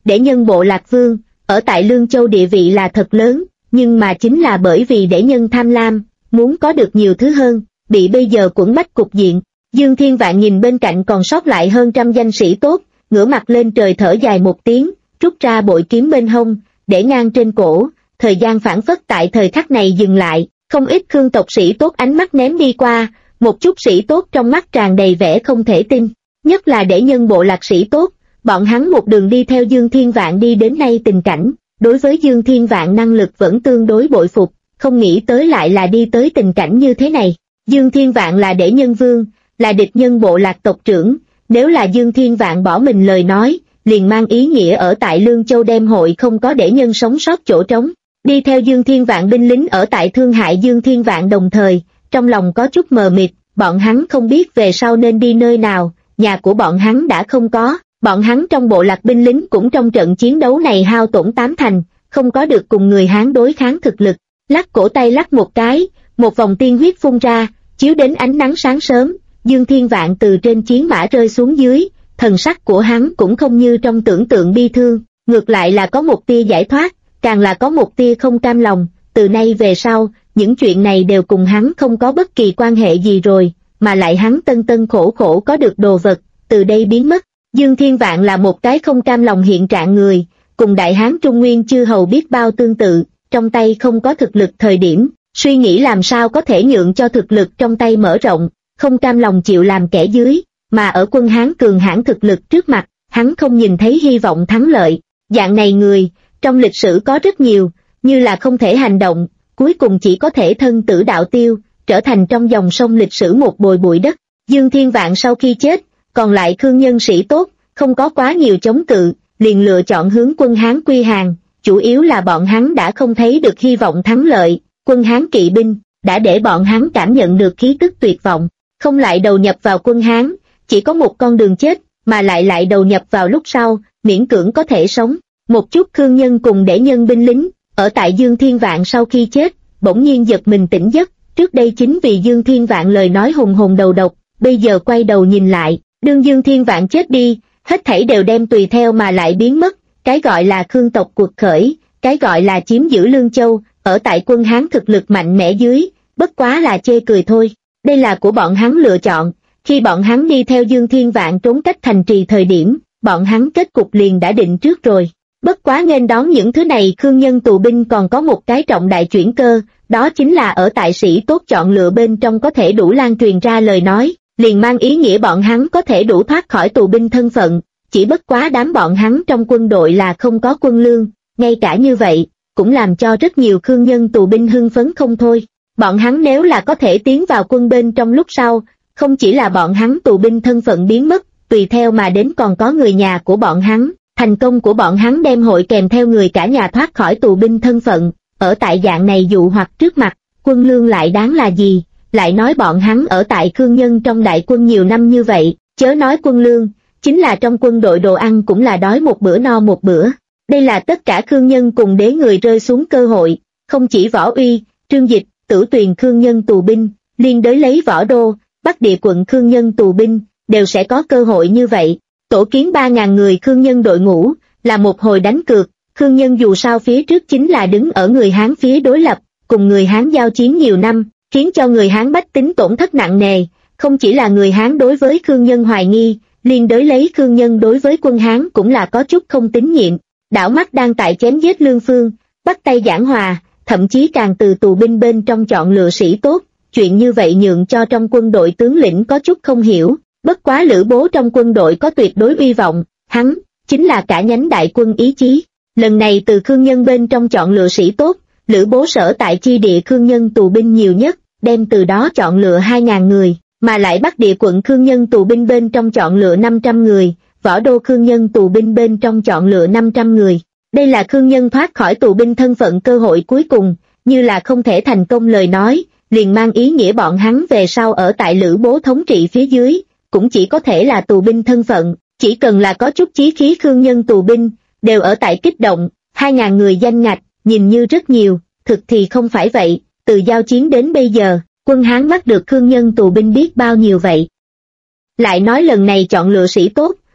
Để nhân bộ Lạc Vương, ở tại Lương Châu địa vị là thật lớn, nhưng mà chính là bởi vì để nhân tham lam, muốn có được nhiều thứ hơn, bị bây giờ quẫn bách cục diện. Dương Thiên Vạn nhìn bên cạnh còn sót lại hơn 100 danh sĩ tốt, ngửa mặt lên trời thở dài một tiếng, rút ra bội kiếm bên hông, để ngang trên cổ, thời gian phảng phất tại thời khắc này dừng lại, không ít Khương tộc sĩ tốt ánh mắt ném đi qua, một chút sĩ tốt trong mắt tràn đầy vẻ không thể tin, nhất là để nhân bộ Lạc sĩ tốt, bọn hắn một đường đi theo Dương Thiên Vạn đi đến nay tình cảnh, đối với Dương Thiên Vạn năng lực vẫn tương đối bội phục, không nghĩ tới lại là đi tới tình cảnh như thế này. Dương Thiên Vạn là để nhân vương, là địch nhân bộ Lạc tộc trưởng, nếu là Dương Thiên Vạn bỏ mình lời nói, liền mang ý nghĩa ở tại Lương Châu đem hội không có để nhân sống sót chỗ trống. Đi theo Dương Thiên Vạn binh lính ở tại thương hại Dương Thiên Vạn đồng thời, trong lòng có chút mờ mịt, bọn hắn không biết về sau nên đi nơi nào, nhà của bọn hắn đã không có, bọn hắn trong bộ Lạc binh lính cũng trong trận chiến đấu này hao tổn 8 thành, không có được cùng người Hán đối kháng thực lực. Lắc cổ tay lắc một cái, một vòng tiên huyết phun ra, chiếu đến ánh nắng sáng sớm, Dương Thiên Vạn từ trên chiến mã rơi xuống dưới, thần sắc của hắn cũng không như trong tưởng tượng bi thương, ngược lại là có một tia giải thoát, càng là có một tia không cam lòng, từ nay về sau, những chuyện này đều cùng hắn không có bất kỳ quan hệ gì rồi, mà lại hắn tân tân khổ khổ có được đồ vật, từ đây biến mất. Dương Thiên Vạn là một cái không cam lòng hiện trạng người, cùng Đại Hán Trung Nguyên chư hầu biết bao tương tự, trong tay không có thực lực thời điểm, suy nghĩ làm sao có thể nhượng cho thực lực trong tay mở rộng, không cam lòng chịu làm kẻ dưới, mà ở quân Hán cường hãn thực lực trước mặt, hắn không nhìn thấy hy vọng thắng lợi. Dạng này người, trong lịch sử có rất nhiều, như là không thể hành động, cuối cùng chỉ có thể thân tử đạo tiêu, trở thành trong dòng sông lịch sử một bồi bụi đất. Dương Thiên Vạn sau khi chết, còn lại Khương nhân sĩ tốt, không có quá nhiều chống cự, liền lựa chọn hướng quân Hán quy hàng, chủ yếu là bọn hắn đã không thấy được hy vọng thắng lợi, quân Hán kỵ binh, đã để bọn hắn cảm nhận được khí tức tuyệt vọng, không lại đầu nhập vào quân Hán, chỉ có một con đường chết, mà lại đầu nhập vào lúc sau, miễn cưỡng có thể sống. Một chút Khương nhân cùng để nhân binh lính, ở tại Dương Thiên Vạn sau khi chết, bỗng nhiên giật mình tỉnh giấc, trước đây chính vì Dương Thiên Vạn lời nói hùng hồn đầu độc, bây giờ quay đầu nhìn lại, đương Dương Thiên Vạn chết đi, hết thảy đều đem tùy theo mà lại biến mất, cái gọi là Khương tộc cuộc khởi, cái gọi là chiếm giữ Lương Châu, ở tại quân Hán thực lực mạnh mẽ dưới, bất quá là chê cười thôi, đây là của bọn hắn lựa chọn, khi bọn hắn đi theo Dương Thiên Vạn trốn cách thành trì thời điểm, bọn hắn kết cục liền đã định trước rồi. Bất quá nghênh đón những thứ này Khương nhân tù binh còn có một cái trọng đại chuyển cơ, đó chính là ở tại sĩ tốt chọn lựa bên trong có thể đủ lan truyền ra lời nói, liền mang ý nghĩa bọn hắn có thể đủ thoát khỏi tù binh thân phận, chỉ bất quá đám bọn hắn trong quân đội là không có quân lương, ngay cả như vậy, cũng làm cho rất nhiều Khương nhân tù binh hưng phấn không thôi. Bọn hắn nếu là có thể tiến vào quân bên trong lúc sau, không chỉ là bọn hắn tù binh thân phận biến mất, tùy theo mà đến còn có người nhà của bọn hắn. Thành công của bọn hắn đem hội kèm theo người cả nhà thoát khỏi tù binh thân phận, ở tại dạng này dụ hoặc trước mặt, quân lương lại đáng là gì, lại nói bọn hắn ở tại Khương nhân trong đại quân nhiều năm như vậy, chớ nói quân lương, chính là trong quân đội đồ ăn cũng là đói một bữa no một bữa. Đây là tất cả Khương nhân cùng đế người rơi xuống cơ hội, không chỉ Võ Uy, Trương Dịch, Tử Tuyền Khương nhân tù binh, liên đới lấy Võ Đô, Bắc Địa quận Khương nhân tù binh, đều sẽ có cơ hội như vậy. Tổ kiến 3.000 người Khương nhân đội ngũ, là một hồi đánh cược, Khương nhân dù sao phía trước chính là đứng ở người Hán phía đối lập, cùng người Hán giao chiến nhiều năm, khiến cho người Hán bách tính tổn thất nặng nề, không chỉ là người Hán đối với Khương nhân hoài nghi, liên đới lấy Khương nhân đối với quân Hán cũng là có chút không tín nhiệm. Đảo mắt đang tại chém giết lương phương, bắt tay giảng hòa, thậm chí càng từ tù binh bên trong chọn lựa sĩ tốt, chuyện như vậy nhượng cho trong quân đội tướng lĩnh có chút không hiểu. Bất quá Lữ Bố trong quân đội có tuyệt đối uy vọng, hắn chính là cả nhánh đại quân ý chí. Lần này từ Khương nhân bên trong chọn lựa sĩ tốt, Lữ Bố sở tại chi địa Khương nhân tù binh nhiều nhất, đem từ đó chọn lựa 2.000 người, mà lại Bắc Địa quận Khương nhân tù binh bên trong chọn lựa 500 người, Võ Đô Khương nhân tù binh bên trong chọn lựa 500 người. Đây là Khương nhân thoát khỏi tù binh thân phận cơ hội cuối cùng, như là không thể thành công lời nói, liền mang ý nghĩa bọn hắn về sau ở tại Lữ Bố thống trị phía dưới, cũng chỉ có thể là tù binh thân phận, chỉ cần là có chút chí khí Khương nhân tù binh, đều ở tại kích động, 2.000 người danh ngạch, nhìn như rất nhiều, thực thì không phải vậy, từ giao chiến đến bây giờ, quân Hán bắt được Khương nhân tù binh biết bao nhiêu vậy. Lại nói lần này chọn lựa sĩ tốt,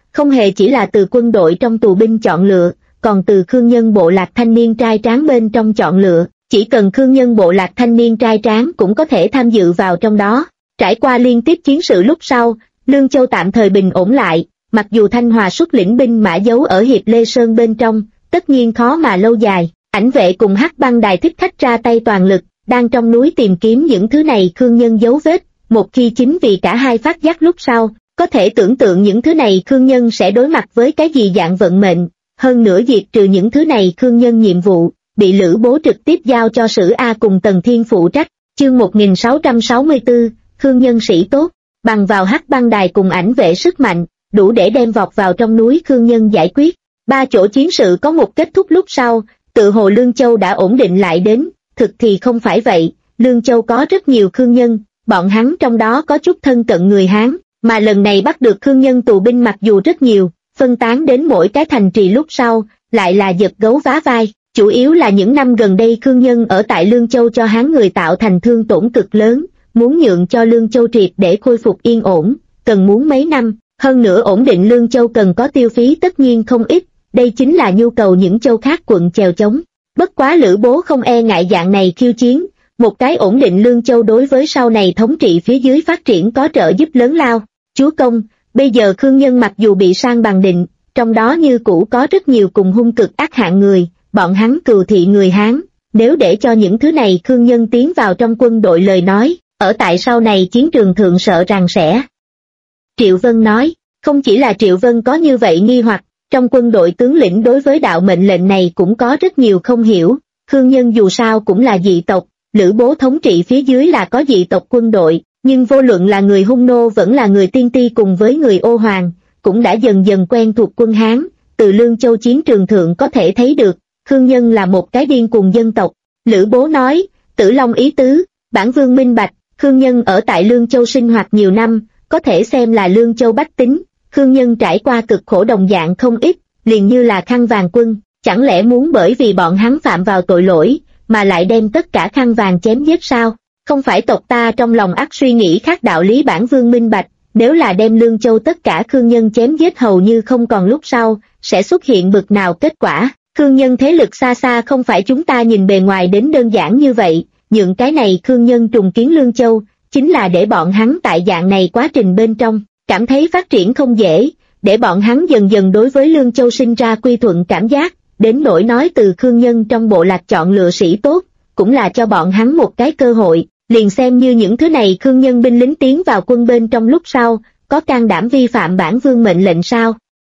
không hề chỉ là từ quân đội trong tù binh chọn lựa, còn từ Khương Nhân bộ lạc thanh niên trai tráng bên trong chọn lựa, chỉ cần Khương Nhân bộ lạc thanh niên trai tráng cũng có thể tham dự vào trong đó. Trải qua liên tiếp chiến sự lúc sau, Lương Châu tạm thời bình ổn lại, mặc dù Thanh Hòa xuất lĩnh binh mã giấu ở Hiệp Lê Sơn bên trong, tất nhiên khó mà lâu dài. Ảnh vệ cùng Hắc Băng Đài thích khách ra tay toàn lực, đang trong núi tìm kiếm những thứ này Khương Nhân dấu vết, một khi chính vì cả hai phát giác lúc sau, có thể tưởng tượng những thứ này Khương Nhân sẽ đối mặt với cái gì dạng vận mệnh. Hơn nữa diệt trừ những thứ này Khương Nhân nhiệm vụ, bị Lữ Bố trực tiếp giao cho Sử A cùng Tần Thiên phụ trách. Chương 1664, Khương Nhân sĩ tốt, bằng vào Hắc Băng Đài cùng ảnh vệ sức mạnh, đủ để đem vọt vào trong núi Khương Nhân giải quyết. Ba chỗ chiến sự có một kết thúc lúc sau, tự hồ Lương Châu đã ổn định lại đến, thực thì không phải vậy, Lương Châu có rất nhiều Khương Nhân, bọn hắn trong đó có chút thân cận người Hán, mà lần này bắt được Khương Nhân tù binh mặc dù rất nhiều, phân tán đến mỗi cái thành trì lúc sau, lại là giật gấu vá vai, chủ yếu là những năm gần đây Khương Nhân ở tại Lương Châu cho Hán người tạo thành thương tổn cực lớn, muốn nhượng cho Lương Châu triệt để khôi phục yên ổn, cần muốn mấy năm, hơn nữa ổn định Lương Châu cần có tiêu phí tất nhiên không ít, đây chính là nhu cầu những châu khác quận chèo chống. Bất quá Lữ Bố không e ngại dạng này khiêu chiến, một cái ổn định Lương Châu đối với sau này thống trị phía dưới phát triển có trợ giúp lớn lao. Chúa công, bây giờ Khương Nhân mặc dù bị sang bằng định, trong đó như cũ có rất nhiều cùng hung cực ác hạng người, bọn hắn cừu thị người Hán, nếu để cho những thứ này Khương Nhân tiến vào trong quân đội lời nói, ở tại sau này chiến trường thượng sợ rằng sẽ. Triệu Vân nói, không chỉ là Triệu Vân có như vậy nghi hoặc, trong quân đội tướng lĩnh đối với đạo mệnh lệnh này cũng có rất nhiều không hiểu, Khương Nhân dù sao cũng là dị tộc, Lữ Bố thống trị phía dưới là có dị tộc quân đội, nhưng vô luận là người Hung Nô vẫn là người Tiên Ti cùng với người Ô Hoàng, cũng đã dần dần quen thuộc quân Hán, từ Lương Châu chiến trường thượng có thể thấy được, Khương Nhân là một cái điên cuồng dân tộc. Lữ Bố nói, Tử Long ý tứ, bản vương minh bạch, Khương Nhân ở tại Lương Châu sinh hoạt nhiều năm, có thể xem là Lương Châu bách tính, Khương Nhân trải qua cực khổ đồng dạng không ít, liền như là Khăn Vàng quân, chẳng lẽ muốn bởi vì bọn hắn phạm vào tội lỗi, mà lại đem tất cả Khăn Vàng chém giết sao? Không phải tộc ta trong lòng ắt suy nghĩ khác đạo lý bản vương minh bạch, nếu là đem Lương Châu tất cả Khương Nhân chém giết hầu như không còn lúc sau, sẽ xuất hiện bực nào kết quả? Khương Nhân thế lực xa xa không phải chúng ta nhìn bề ngoài đến đơn giản như vậy, những cái này Khương Nhân trùng kiến Lương Châu, chính là để bọn hắn tại dạng này quá trình bên trong, cảm thấy phát triển không dễ, để bọn hắn dần dần đối với Lương Châu sinh ra quy thuận cảm giác, đến nỗi nói từ Khương Nhân trong bộ lạc chọn lựa sĩ tốt, cũng là cho bọn hắn một cái cơ hội, liền xem như những thứ này Khương Nhân binh lính tiến vào quân bên trong lúc sau, có can đảm vi phạm bản vương mệnh lệnh sao?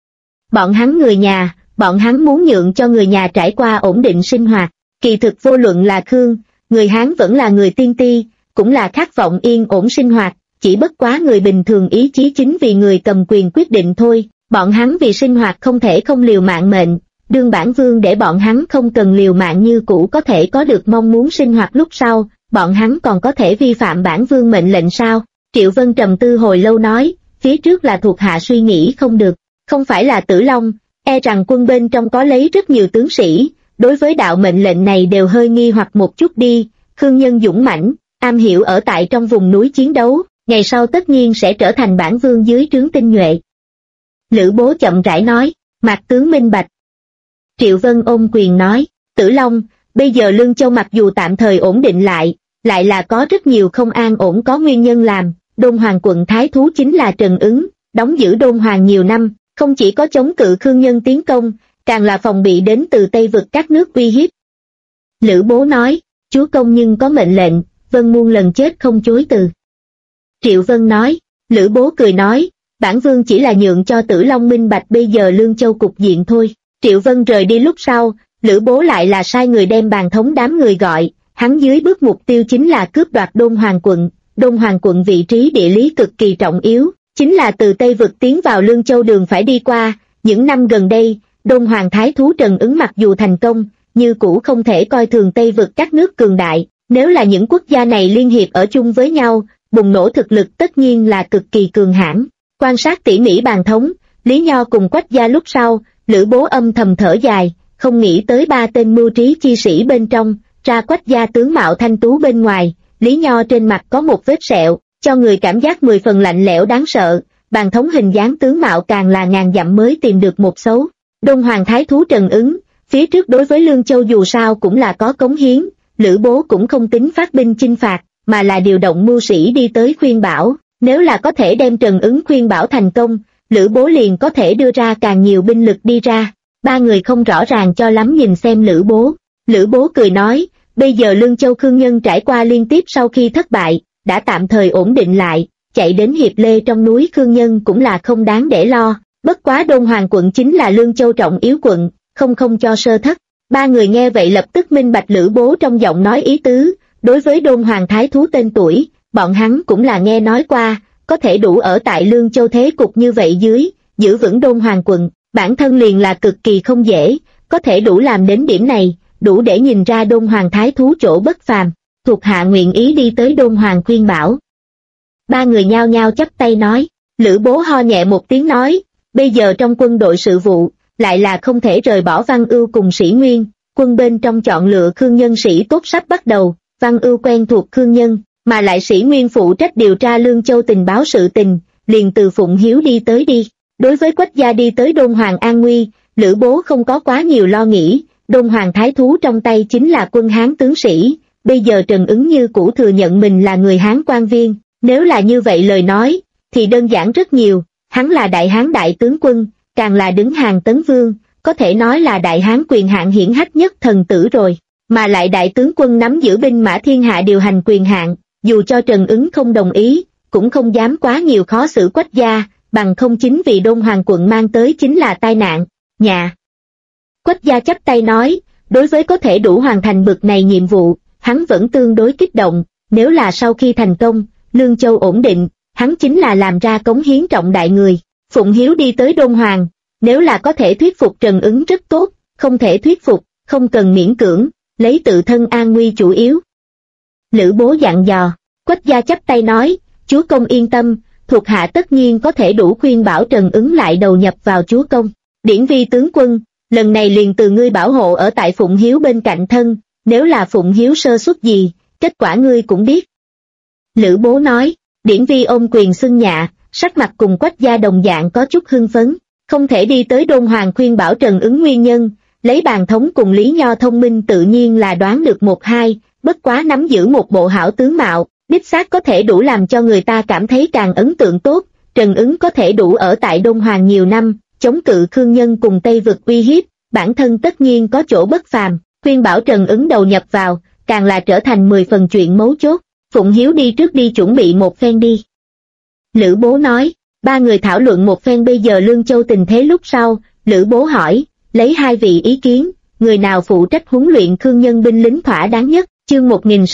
Bọn hắn người nhà, bọn hắn muốn nhượng cho người nhà trải qua ổn định sinh hoạt, kỳ thực vô luận là Khương, người Hán vẫn là người Tiên Ti, cũng là khát vọng yên ổn sinh hoạt, chỉ bất quá người bình thường ý chí chính vì người cầm quyền quyết định thôi, bọn hắn vì sinh hoạt không thể không liều mạng mệnh, đương bản vương để bọn hắn không cần liều mạng như cũ có thể có được mong muốn sinh hoạt lúc sau, bọn hắn còn có thể vi phạm bản vương mệnh lệnh sao? Triệu Vân trầm tư hồi lâu nói, phía trước là thuộc hạ suy nghĩ không được, không phải là Tử Long, e rằng quân bên trong có lấy rất nhiều tướng sĩ, đối với đạo mệnh lệnh này đều hơi nghi hoặc một chút đi, Khương Nhân dũng mãnh, am hiểu ở tại trong vùng núi chiến đấu, ngày sau tất nhiên sẽ trở thành bản vương dưới trướng tinh nhuệ. Lữ Bố chậm rãi nói, Mạc tướng minh bạch. Triệu Vân ôm quyền nói, Tử Long, bây giờ Lương Châu mặc dù tạm thời ổn định lại là có rất nhiều không an ổn có nguyên nhân làm, Đôn Hoàng quận Thái Thú chính là Trần Ứng, đóng giữ Đôn Hoàng nhiều năm, không chỉ có chống cự Khương Nhân tiến công, càng là phòng bị đến từ Tây vực các nước uy hiếp. Lữ Bố nói, chúa công nhưng có mệnh lệnh, Vân muôn lần chết không chối từ. Triệu Vân nói, Lữ Bố cười nói, bản vương chỉ là nhượng cho Tử Long minh bạch bây giờ Lương Châu cục diện thôi. Triệu Vân rời đi lúc sau, Lữ Bố lại là sai người đem bàn thống đám người gọi, hắn dưới bước mục tiêu chính là cướp đoạt Đôn Hoàng quận. Đôn Hoàng quận vị trí địa lý cực kỳ trọng yếu, chính là từ Tây vực tiến vào Lương Châu đường phải đi qua. Những năm gần đây, Đôn Hoàng Thái Thú Trần Ứng mặc dù thành công, như cũ không thể coi thường Tây vực các nước cường đại, nếu là những quốc gia này liên hiệp ở chung với nhau, bùng nổ thực lực tất nhiên là cực kỳ cường hãn. Quan sát tỉ mỉ bàn thống, Lý Nho cùng Quách gia lúc sau, Lữ Bố âm thầm thở dài, không nghĩ tới ba tên mưu trí chi sĩ bên trong, ra Quách gia tướng mạo thanh tú bên ngoài, Lý Nho trên mặt có một vết sẹo, cho người cảm giác 10 phần lạnh lẽo đáng sợ, bàn thống hình dáng tướng mạo càng là ngàn dặm mới tìm được một xấu. Đôn Hoàng thái thú Trần Ứng, phía trước đối với Lương Châu dù sao cũng là có cống hiến, Lữ Bố cũng không tính phát binh chinh phạt, mà là điều động mưu sĩ đi tới khuyên bảo, nếu là có thể đem Trần Ứng khuyên bảo thành công, Lữ Bố liền có thể đưa ra càng nhiều binh lực đi ra. Ba người không rõ ràng cho lắm nhìn xem Lữ Bố. Lữ Bố cười nói, bây giờ Lương Châu Khương nhân trải qua liên tiếp sau khi thất bại, đã tạm thời ổn định lại, chạy đến hiệp lê trong núi Khương nhân cũng là không đáng để lo, bất quá Đôn Hoàng quận chính là Lương Châu trọng yếu quận, không cho sơ thất. Ba người nghe vậy lập tức minh bạch Lữ Bố trong giọng nói ý tứ, đối với Đôn Hoàng thái thú tên tuổi, bọn hắn cũng là nghe nói qua, có thể đủ ở tại Lương Châu thế cục như vậy dưới, giữ vững Đôn Hoàng quận, bản thân liền là cực kỳ không dễ, có thể đủ làm đến điểm này, đủ để nhìn ra Đôn Hoàng thái thú chỗ bất phàm. Thuộc hạ nguyện ý đi tới Đôn Hoàng khuyên bảo. Ba người nhao nhao chắp tay nói. Lữ Bố ho nhẹ một tiếng nói, bây giờ trong quân đội sự vụ, lại là không thể rời bỏ Văn Ưu cùng Sĩ Nguyên, quân bên trong chọn lựa Khương nhân sĩ tốt sắp bắt đầu, Văn Ưu quen thuộc Khương nhân, mà lại Sĩ Nguyên phụ trách điều tra Lương Châu tình báo sự tình, liền từ Phụng Hiếu đi tới đi. Đối với Quách gia đi tới Đôn Hoàng an nguy, Lữ Bố không có quá nhiều lo nghĩ, Đôn Hoàng thái thú trong tay chính là quân Hán tướng sĩ, bây giờ Trần Ứng như cũ thừa nhận mình là người Hán quan viên, nếu là như vậy lời nói, thì đơn giản rất nhiều, hắn là Đại Hán đại tướng quân, càng là đứng hàng Tấn Vương, có thể nói là Đại Hán quyền hạn hiển hách nhất thần tử rồi, mà lại đại tướng quân nắm giữ binh mã thiên hạ điều hành quyền hạn, dù cho Trần Ứng không đồng ý, cũng không dám quá nhiều khó xử Quách gia, bằng không chính vì Đôn Hoàng quận mang tới chính là tai nạn, nhà. Quách gia chắp tay nói, đối với có thể đủ hoàn thành bực này nhiệm vụ, hắn vẫn tương đối kích động, nếu là sau khi thành công, Lương Châu ổn định, hắn chính là làm ra cống hiến trọng đại người. Phụng Hiếu đi tới Đôn Hoàng, nếu là có thể thuyết phục Trần Ứng rất tốt, không thể thuyết phục, không cần miễn cưỡng, lấy tự thân an nguy chủ yếu. Lữ Bố dặn dò, Quách gia chắp tay nói, chúa công yên tâm, thuộc hạ tất nhiên có thể đủ khuyên bảo Trần Ứng lại đầu nhập vào chúa công. Điển vi tướng quân, lần này liền từ ngươi bảo hộ ở tại Phụng Hiếu bên cạnh thân, nếu là Phụng Hiếu sơ suất gì, kết quả ngươi cũng biết. Lữ Bố nói, Điển vi ôm quyền xưng nhạ, sắc mặt cùng Quách gia đồng dạng có chút hưng phấn, không thể đi tới Đôn Hoàng khuyên bảo Trần Ứng nguyên nhân, lấy bàn thống cùng Lý Nho thông minh tự nhiên là đoán được một hai, bất quá nắm giữ một bộ hảo tướng mạo, đích xác có thể đủ làm cho người ta cảm thấy càng ấn tượng tốt, Trần Ứng có thể đủ ở tại Đôn Hoàng nhiều năm, chống cự Khương nhân cùng Tây vực uy hiếp, bản thân tất nhiên có chỗ bất phàm, khuyên bảo Trần Ứng đầu nhập vào, càng là trở thành 10 phần chuyện mấu chốt. Phụng Hiếu đi trước đi chuẩn bị một phen đi. Lữ Bố nói, ba người thảo luận một phen bây giờ Lương Châu tình thế lúc sau, Lữ Bố hỏi, lấy hai vị ý kiến, người nào phụ trách huấn luyện Khương nhân binh lính thỏa đáng nhất, chương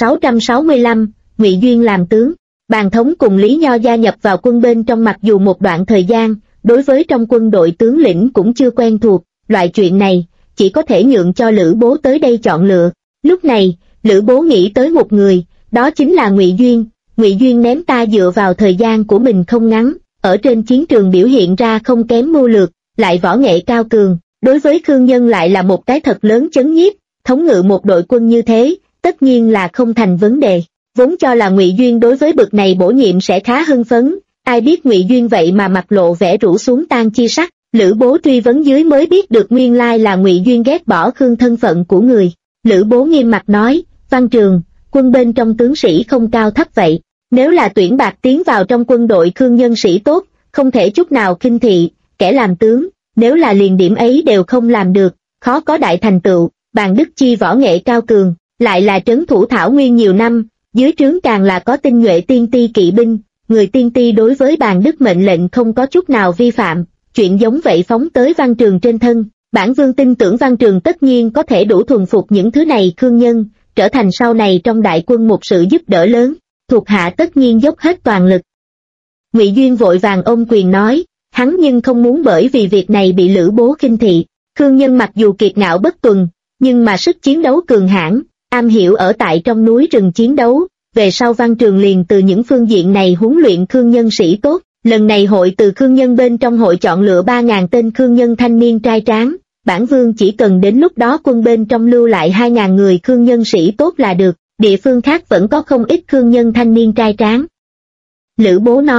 1665, Ngụy Duyên làm tướng. Bàn thống cùng Lý Nho gia nhập vào quân bên trong mặc dù một đoạn thời gian, đối với trong quân đội tướng lĩnh cũng chưa quen thuộc, loại chuyện này, chỉ có thể nhượng cho Lữ Bố tới đây chọn lựa. Lúc này, Lữ Bố nghĩ tới một người, đó chính là Ngụy Duyên. Ngụy Duyên ném ta dựa vào thời gian của mình không ngắn, ở trên chiến trường biểu hiện ra không kém mưu lược, lại võ nghệ cao cường, đối với Khương nhân lại là một cái thật lớn chấn nhiếp, thống ngự một đội quân như thế, tất nhiên là không thành vấn đề. Vốn cho là Ngụy Duyên đối với bực này bổ nhiệm sẽ khá hưng phấn, ai biết Ngụy Duyên vậy mà mặt lộ vẻ rũ xuống tan chi sắc. Lữ Bố truy vấn dưới mới biết được nguyên lai là Ngụy Duyên ghét bỏ Khương thân phận của người. Lữ Bố nghiêm mặt nói, Văn Trường, quân bên trong tướng sĩ không cao thấp vậy, nếu là tuyển bạc tiến vào trong quân đội Khương nhân sĩ tốt, không thể chút nào khinh thị, kẻ làm tướng, nếu là liền điểm ấy đều không làm được, khó có đại thành tựu. Bàn Đức Chi võ nghệ cao cường, lại là trấn thủ Thảo Nguyên nhiều năm, dưới trướng càng là có tinh nhuệ tiên ti kỵ binh, người tiên ti đối với Bàn Đức mệnh lệnh không có chút nào vi phạm, chuyện giống vậy phóng tới Văn Trường trên thân, bản vương tin tưởng Văn Trường tất nhiên có thể đủ thuần phục những thứ này Khương nhân, trở thành sau này trong đại quân một sự giúp đỡ lớn, thuộc hạ tất nhiên dốc hết toàn lực. Ngụy Duyên vội vàng ôm quyền nói, hắn nhưng không muốn bởi vì việc này bị Lữ Bố khinh thị. Khương nhân mặc dù kiệt ngạo bất tuần, nhưng mà sức chiến đấu cường hãn, am hiểu ở tại trong núi rừng chiến đấu, về sau Văn Trường liền từ những phương diện này huấn luyện Khương nhân sĩ tốt. Lần này hội từ Khương nhân bên trong hội chọn lựa 3.000 tên Khương nhân thanh niên trai tráng, bản vương chỉ cần đến lúc đó quân bên trong lưu lại 2.000 người Khương nhân sĩ tốt là được, địa phương khác vẫn có không ít Khương nhân thanh niên trai tráng. Lữ Bố nói,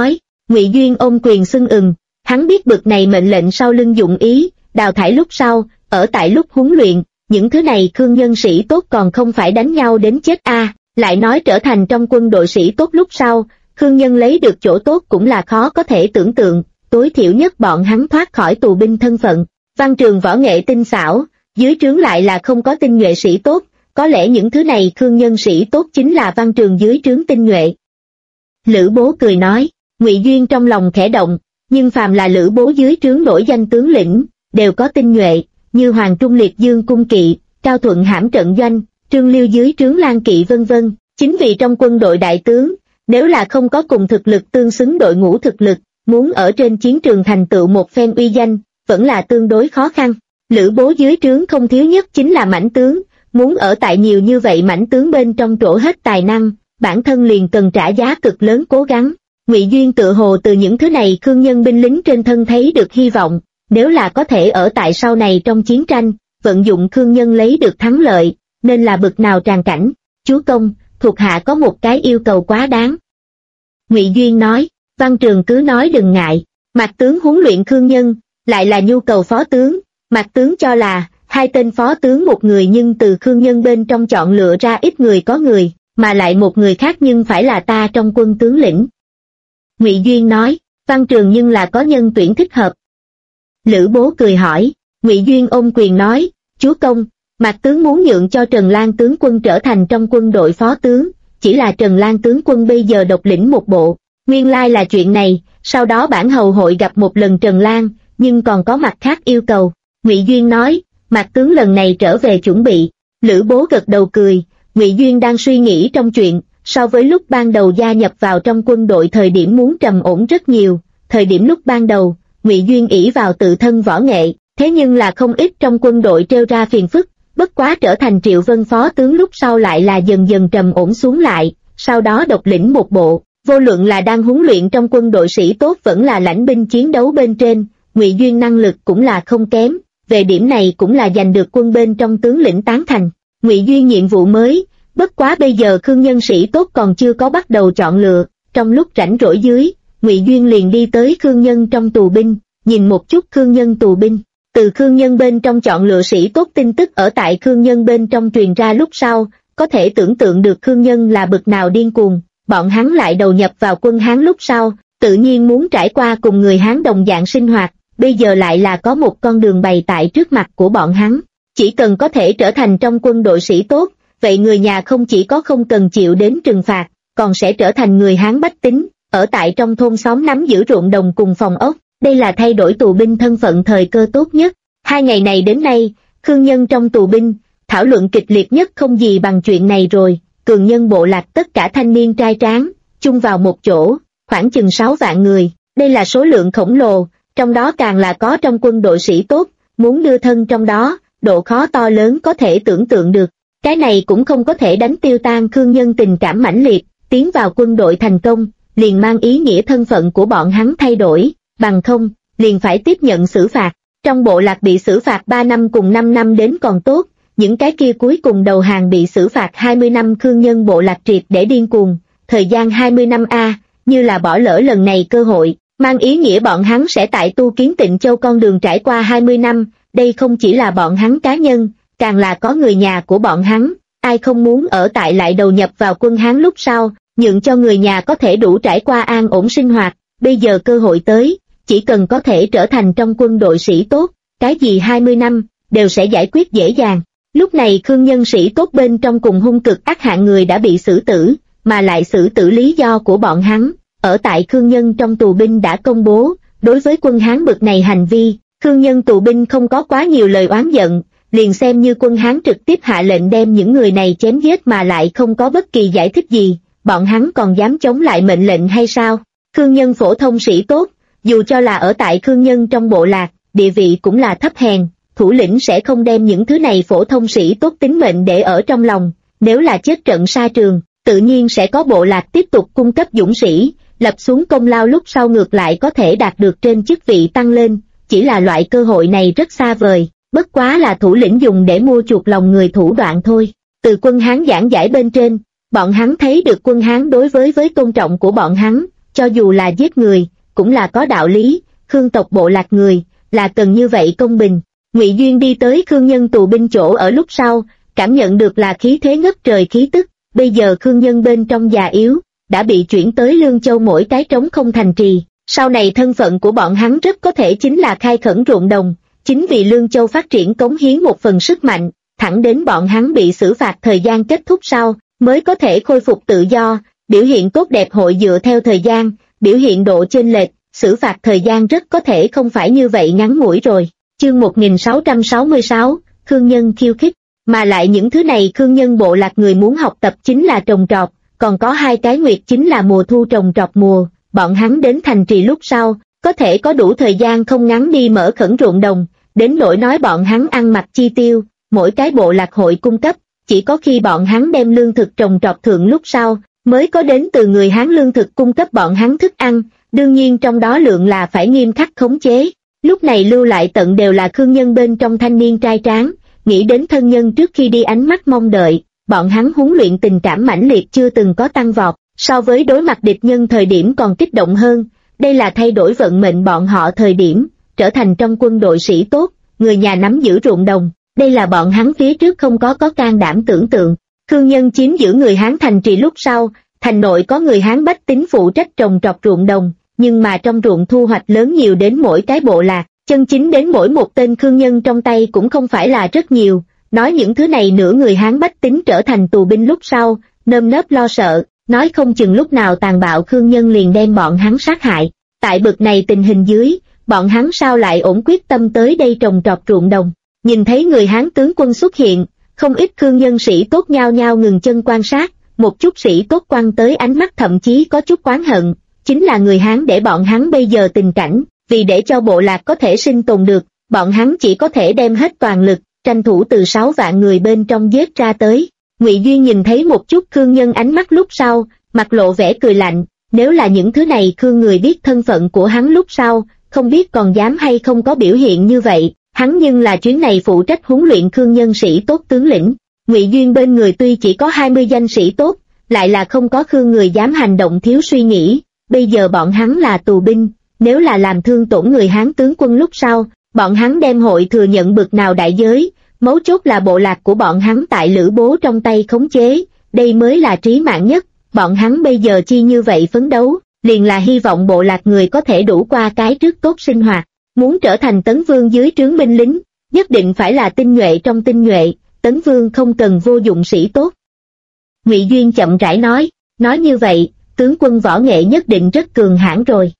Ngụy Duyên ôm quyền xưng hắn biết bực này mệnh lệnh sau lưng dụng ý, đào thải lúc sau, ở tại lúc huấn luyện, những thứ này Khương nhân sĩ tốt còn không phải đánh nhau đến chết lại nói trở thành trong quân đội sĩ tốt lúc sau, Khương nhân lấy được chỗ tốt cũng là khó có thể tưởng tượng, tối thiểu nhất bọn hắn thoát khỏi tù binh thân phận, văn trường võ nghệ tinh xảo, dưới trướng lại là không có tinh nhuệ sĩ tốt, có lẽ những thứ này Khương nhân sĩ tốt chính là văn trường dưới trướng tinh nhuệ. Lữ Bố cười nói, Ngụy Duyên trong lòng khẽ động, nhưng phàm là Lữ Bố dưới trướng nổi danh tướng lĩnh, đều có tinh nhuệ, như Hoàng Trung Liệt Dương cung kỵ, Cao Thuận hãm trận doanh, Trương Liêu dưới trướng Lan kỵ vân vân. Chính vì trong quân đội đại tướng, nếu là không có cùng thực lực tương xứng đội ngũ thực lực, muốn ở trên chiến trường thành tựu một phen uy danh, vẫn là tương đối khó khăn. Lữ Bố dưới trướng không thiếu nhất chính là mãnh tướng, muốn ở tại nhiều như vậy mãnh tướng bên trong trổ hết tài năng, bản thân liền cần trả giá cực lớn cố gắng. Ngụy Duyên tự hồ từ những thứ này Khương nhân binh lính trên thân thấy được hy vọng, nếu là có thể ở tại sau này trong chiến tranh, vận dụng Khương nhân lấy được thắng lợi, nên là bực nào tràn cảnh. Chúa công, thuộc hạ có một cái yêu cầu quá đáng. Ngụy Duyên nói, Văn Trường cứ nói đừng ngại, Mạc tướng huấn luyện Khương nhân, lại là nhu cầu phó tướng, Mạc tướng cho là, 2 tên phó tướng một người nhưng từ Khương nhân bên trong chọn lựa ra ít người có người, mà lại một người khác nhưng phải là ta trong quân tướng lĩnh. Ngụy Duyên nói, Văn Trường nhưng là có nhân tuyển thích hợp. Lữ Bố cười hỏi, Ngụy Duyên ôm quyền nói, chúa công, Mạc tướng muốn nhượng cho Trần Lan tướng quân trở thành trong quân đội phó tướng, chỉ là Trần Lan tướng quân bây giờ độc lĩnh một bộ, nguyên lai là chuyện này, sau đó bản hầu hội gặp một lần Trần Lan, nhưng còn có mặt khác yêu cầu. Ngụy Duyên nói, Mạc tướng lần này trở về chuẩn bị. Lữ Bố gật đầu cười, Ngụy Duyên đang suy nghĩ trong chuyện, so với lúc ban đầu gia nhập vào trong quân đội thời điểm muốn trầm ổn rất nhiều, thời điểm lúc ban đầu, Ngụy Duyên ỷ vào tự thân võ nghệ, thế nhưng là không ít trong quân đội trêu ra phiền phức, bất quá trở thành Triệu Vân phó tướng lúc sau lại là dần dần trầm ổn xuống lại, sau đó độc lĩnh một bộ, vô luận là đang huấn luyện trong quân đội sĩ tốt vẫn là lãnh binh chiến đấu bên trên, Ngụy Duyên năng lực cũng là không kém, về điểm này cũng là giành được quân bên trong tướng lĩnh tán thành. Ngụy Duyên nhiệm vụ mới, bất quá bây giờ Khương nhân sĩ tốt còn chưa có bắt đầu chọn lựa, trong lúc rảnh rỗi dưới, Ngụy Duyên liền đi tới Khương nhân trong tù binh, nhìn một chút Khương nhân tù binh. Từ Khương nhân bên trong chọn lựa sĩ tốt tin tức ở tại Khương nhân bên trong truyền ra lúc sau, có thể tưởng tượng được Khương nhân là bực nào điên cuồng, bọn hắn lại đầu nhập vào quân Hán lúc sau, tự nhiên muốn trải qua cùng người Hán đồng dạng sinh hoạt, bây giờ lại là có một con đường bày tại trước mặt của bọn hắn, chỉ cần có thể trở thành trong quân đội sĩ tốt, vậy người nhà không chỉ có không cần chịu đến trừng phạt, còn sẽ trở thành người Hán bách tính, ở tại trong thôn xóm nắm giữ ruộng đồng cùng phòng ốc. Đây là thay đổi tù binh thân phận thời cơ tốt nhất. 2 ngày này đến nay, Khương nhân trong tù binh, thảo luận kịch liệt nhất không gì bằng chuyện này rồi, cường nhân bộ lạc tất cả thanh niên trai tráng, chung vào một chỗ, khoảng chừng 6 vạn người, đây là số lượng khổng lồ, trong đó càng là có trong quân đội sĩ tốt, muốn đưa thân trong đó, độ khó to lớn có thể tưởng tượng được. Cái này cũng không có thể đánh tiêu tan Khương nhân tình cảm mãnh liệt, tiến vào quân đội thành công, liền mang ý nghĩa thân phận của bọn hắn thay đổi. Bằng không, liền phải tiếp nhận xử phạt. Trong bộ lạc bị xử phạt 3 năm cùng 5 năm đến còn tốt, những cái kia cuối cùng đầu hàng bị xử phạt 20 năm Khương nhân bộ lạc triệt để điên cuồng, thời gian 20 năm như là bỏ lỡ lần này cơ hội, mang ý nghĩa bọn hắn sẽ tại tu kiến Tịnh Châu con đường trải qua 20 năm, đây không chỉ là bọn hắn cá nhân, càng là có người nhà của bọn hắn, ai không muốn ở tại lại đầu nhập vào quân Hán lúc sau, nhượng cho người nhà có thể đủ trải qua an ổn sinh hoạt, bây giờ cơ hội tới. Chỉ cần có thể trở thành trong quân đội sĩ tốt, cái gì 20 năm, đều sẽ giải quyết dễ dàng. Lúc này Khương nhân sĩ tốt bên trong cùng hung cực ác hạng người đã bị xử tử, mà lại xử tử lý do của bọn hắn, ở tại Khương nhân trong tù binh đã công bố, đối với quân Hán bực này hành vi, Khương nhân tù binh không có quá nhiều lời oán giận, liền xem như quân Hán trực tiếp hạ lệnh đem những người này chém giết mà lại không có bất kỳ giải thích gì, bọn hắn còn dám chống lại mệnh lệnh hay sao? Khương nhân phổ thông sĩ tốt, dù cho là ở tại Khương nhân trong bộ lạc, địa vị cũng là thấp hèn, thủ lĩnh sẽ không đem những thứ này phổ thông sĩ tốt tính mệnh để ở trong lòng, nếu là chết trận sa trường, tự nhiên sẽ có bộ lạc tiếp tục cung cấp dũng sĩ, lập xuống công lao lúc sau ngược lại có thể đạt được trên chức vị tăng lên, chỉ là loại cơ hội này rất xa vời, bất quá là thủ lĩnh dùng để mua chuộc lòng người thủ đoạn thôi. Từ quân Hán giảng giải bên trên, bọn hắn thấy được quân Hán đối với tôn trọng của bọn hắn, cho dù là giết người, cũng là có đạo lý, Khương tộc bộ lạc người, là cần như vậy công bình. Ngụy Duyên đi tới Khương Nhân tù binh chỗ ở lúc sau, cảm nhận được là khí thế ngất trời khí tức, bây giờ Khương Nhân bên trong già yếu, đã bị chuyển tới Lương Châu mỗi cái trống không thành trì, sau này thân phận của bọn hắn rất có thể chính là khai khẩn ruộng đồng, chính vì Lương Châu phát triển cống hiến một phần sức mạnh, thẳng đến bọn hắn bị xử phạt thời gian kết thúc sau, mới có thể khôi phục tự do, biểu hiện tốt đẹp hội dựa theo thời gian, biểu hiện độ chênh lệch, xử phạt thời gian rất có thể không phải như vậy ngắn ngủi rồi. Chương 1666, Khương Nhân khiêu khích, mà lại những thứ này Khương Nhân bộ lạc người muốn học tập chính là trồng trọt, còn có 2 cái nguyệt chính là mùa thu trồng trọt mùa, bọn hắn đến thành trì lúc sau, có thể có đủ thời gian không ngắn đi mở khẩn ruộng đồng, đến nỗi nói bọn hắn ăn mặc chi tiêu, mỗi cái bộ lạc hội cung cấp, chỉ có khi bọn hắn đem lương thực trồng trọt thượng lúc sau, mới có đến từ người Hán lương thực cung cấp bọn hắn thức ăn, đương nhiên trong đó lượng là phải nghiêm khắc khống chế. Lúc này lưu lại tận đều là Khương Nhân bên trong thanh niên trai tráng, nghĩ đến thân nhân trước khi đi ánh mắt mong đợi, bọn hắn huấn luyện tình cảm mãnh liệt chưa từng có tăng vọt, so với đối mặt địch nhân thời điểm còn kích động hơn, đây là thay đổi vận mệnh bọn họ thời điểm, trở thành trong quân đội sĩ tốt, người nhà nắm giữ ruộng đồng, đây là bọn hắn phía trước không có can đảm tưởng tượng. Khương Nhân chiếm giữ người Hán thành trì lúc sau, thành nội có người Hán bách tính phụ trách trồng trọt ruộng đồng, nhưng mà trong ruộng thu hoạch lớn nhiều đến mỗi cái bộ lạc, chân chính đến mỗi một tên Khương Nhân trong tay cũng không phải là rất nhiều, nói những thứ này nửa người Hán bách tính trở thành tù binh lúc sau, nơm nớp lo sợ, nói không chừng lúc nào tàn bạo Khương Nhân liền đem bọn hắn sát hại. Tại bực này tình hình dưới, bọn hắn sao lại ổn quyết tâm tới đây trồng trọt ruộng đồng. Nhìn thấy người Hán tướng quân xuất hiện, không ít Khương Nhân sĩ tốt nhao nhao ngừng chân quan sát, một chút sĩ tốt quăng tới ánh mắt thậm chí có chút oán hận, chính là người Hán để bọn hắn bây giờ tình cảnh, vì để cho bộ lạc có thể sinh tồn được, bọn hắn chỉ có thể đem hết toàn lực, tranh thủ từ 6 vạn người bên trong giết ra tới. Ngụy Duyên nhìn thấy một chút Khương Nhân ánh mắt lúc sau, mặt lộ vẻ cười lạnh, nếu là những thứ này Khương người biết thân phận của hắn lúc sau, không biết còn dám hay không có biểu hiện như vậy, hắn nhưng là chuyến này phụ trách huấn luyện Khương Nhân sĩ tốt tướng lĩnh. Ngụy Duyên bên người tuy chỉ có 20 danh sĩ tốt, lại là không có Khương người dám hành động thiếu suy nghĩ, bây giờ bọn hắn là tù binh, nếu là làm thương tổn người Hán tướng quân lúc sau, bọn hắn đem hội thừa nhận bực nào đại giới, mấu chốt là bộ lạc của bọn hắn tại Lữ Bố trong tay khống chế, đây mới là trí mạng nhất, bọn hắn bây giờ chi như vậy phấn đấu, liền là hy vọng bộ lạc người có thể đủ qua cái trước tốt sinh hoạt, muốn trở thành Tấn Vương dưới trướng binh lính, nhất định phải là tinh nhuệ trong tinh nhuệ, Tấn Vương không cần vô dụng sĩ tốt. Ngụy Duyên chậm rãi nói như vậy, tướng quân võ nghệ nhất định rất cường hãn rồi.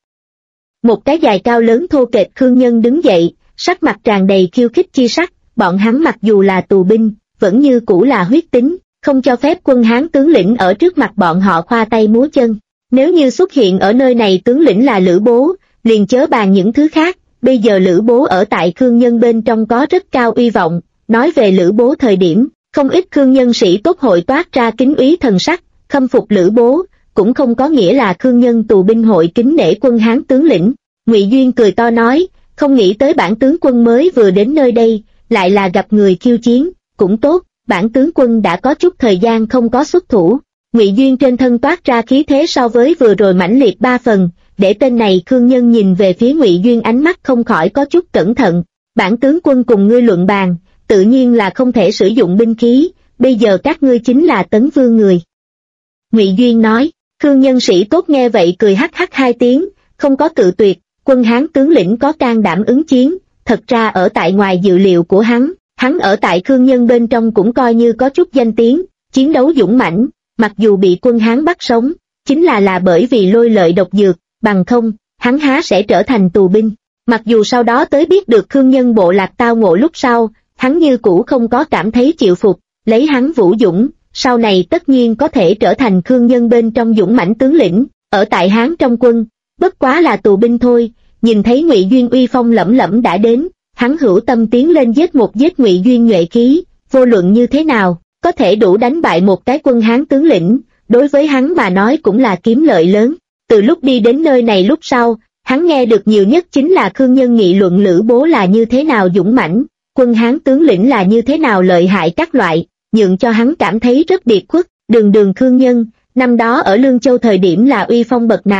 Một cái dài cao lớn thô kệch Khương Nhân đứng dậy, sắc mặt tràn đầy khiêu khích chi sắc, bọn hắn mặc dù là tù binh, vẫn như cũ là huyết tính, không cho phép quân Hán tướng lĩnh ở trước mặt bọn họ khoa tay múa chân. Nếu như xuất hiện ở nơi này tướng lĩnh là Lữ Bố, liền chớ bàn những thứ khác, bây giờ Lữ Bố ở tại Khương Nhân bên trong có rất cao uy vọng, nói về Lữ Bố thời điểm, không ít Khương Nhân sĩ tốt hội toát ra kính úy thần sắc, khâm phục Lữ Bố, cũng không có nghĩa là Khương Nhân tù binh hội kính nể quân Hán tướng lĩnh. Ngụy Duyên cười to nói, không nghĩ tới bản tướng quân mới vừa đến nơi đây, lại là gặp người khiêu chiến, cũng tốt, bản tướng quân đã có chút thời gian không có xuất thủ. Ngụy Duyên trên thân toát ra khí thế so với vừa rồi mãnh liệt 3 phần, để tên này Khương Nhân nhìn về phía Ngụy Duyên ánh mắt không khỏi có chút cẩn thận. Bản tướng quân cùng ngươi luận bàn, tự nhiên là không thể sử dụng binh khí, bây giờ các ngươi chính là Tấn Vương người. Ngụy Duyên nói, Khương Nhân sĩ tốt nghe vậy cười hắc hắc 2 tiếng, không có cự tuyệt, quân Hán tướng lĩnh có can đảm ứng chiến, thật ra ở tại ngoài dự liệu của hắn ở tại Khương Nhân bên trong cũng coi như có chút danh tiếng, chiến đấu dũng mãnh, mặc dù bị quân Hán bắt sống, chính là bởi vì lôi lợi độc dược, bằng không, hắn há sẽ trở thành tù binh. Mặc dù sau đó tới biết được Khương Nhân bộ lạc tao ngộ lúc sau, hắn như cũ không có cảm thấy chịu phục, lấy hắn vũ dũng, sau này tất nhiên có thể trở thành Khương Nhân bên trong dũng mãnh tướng lĩnh, ở tại Hán trong quân, bất quá là tù binh thôi. Nhìn thấy Ngụy Duyên uy phong lẫm lẫm đã đến, hắn hữu tâm tiến lên giết Ngụy Duyên nhuệ khí, vô luận như thế nào, có thể đủ đánh bại một cái quân Hán tướng lĩnh, đối với hắn mà nói cũng là kiếm lợi lớn. Từ lúc đi đến nơi này lúc sau, hắn nghe được nhiều nhất chính là Khương Nhân nghị luận Lữ Bố là như thế nào dũng mãnh, quân Hán tướng lĩnh là như thế nào lợi hại các loại, nhượng cho hắn cảm thấy rất biệt khuất. Đường Khương Nhân, năm đó ở Lương Châu thời điểm là uy phong bậc nào,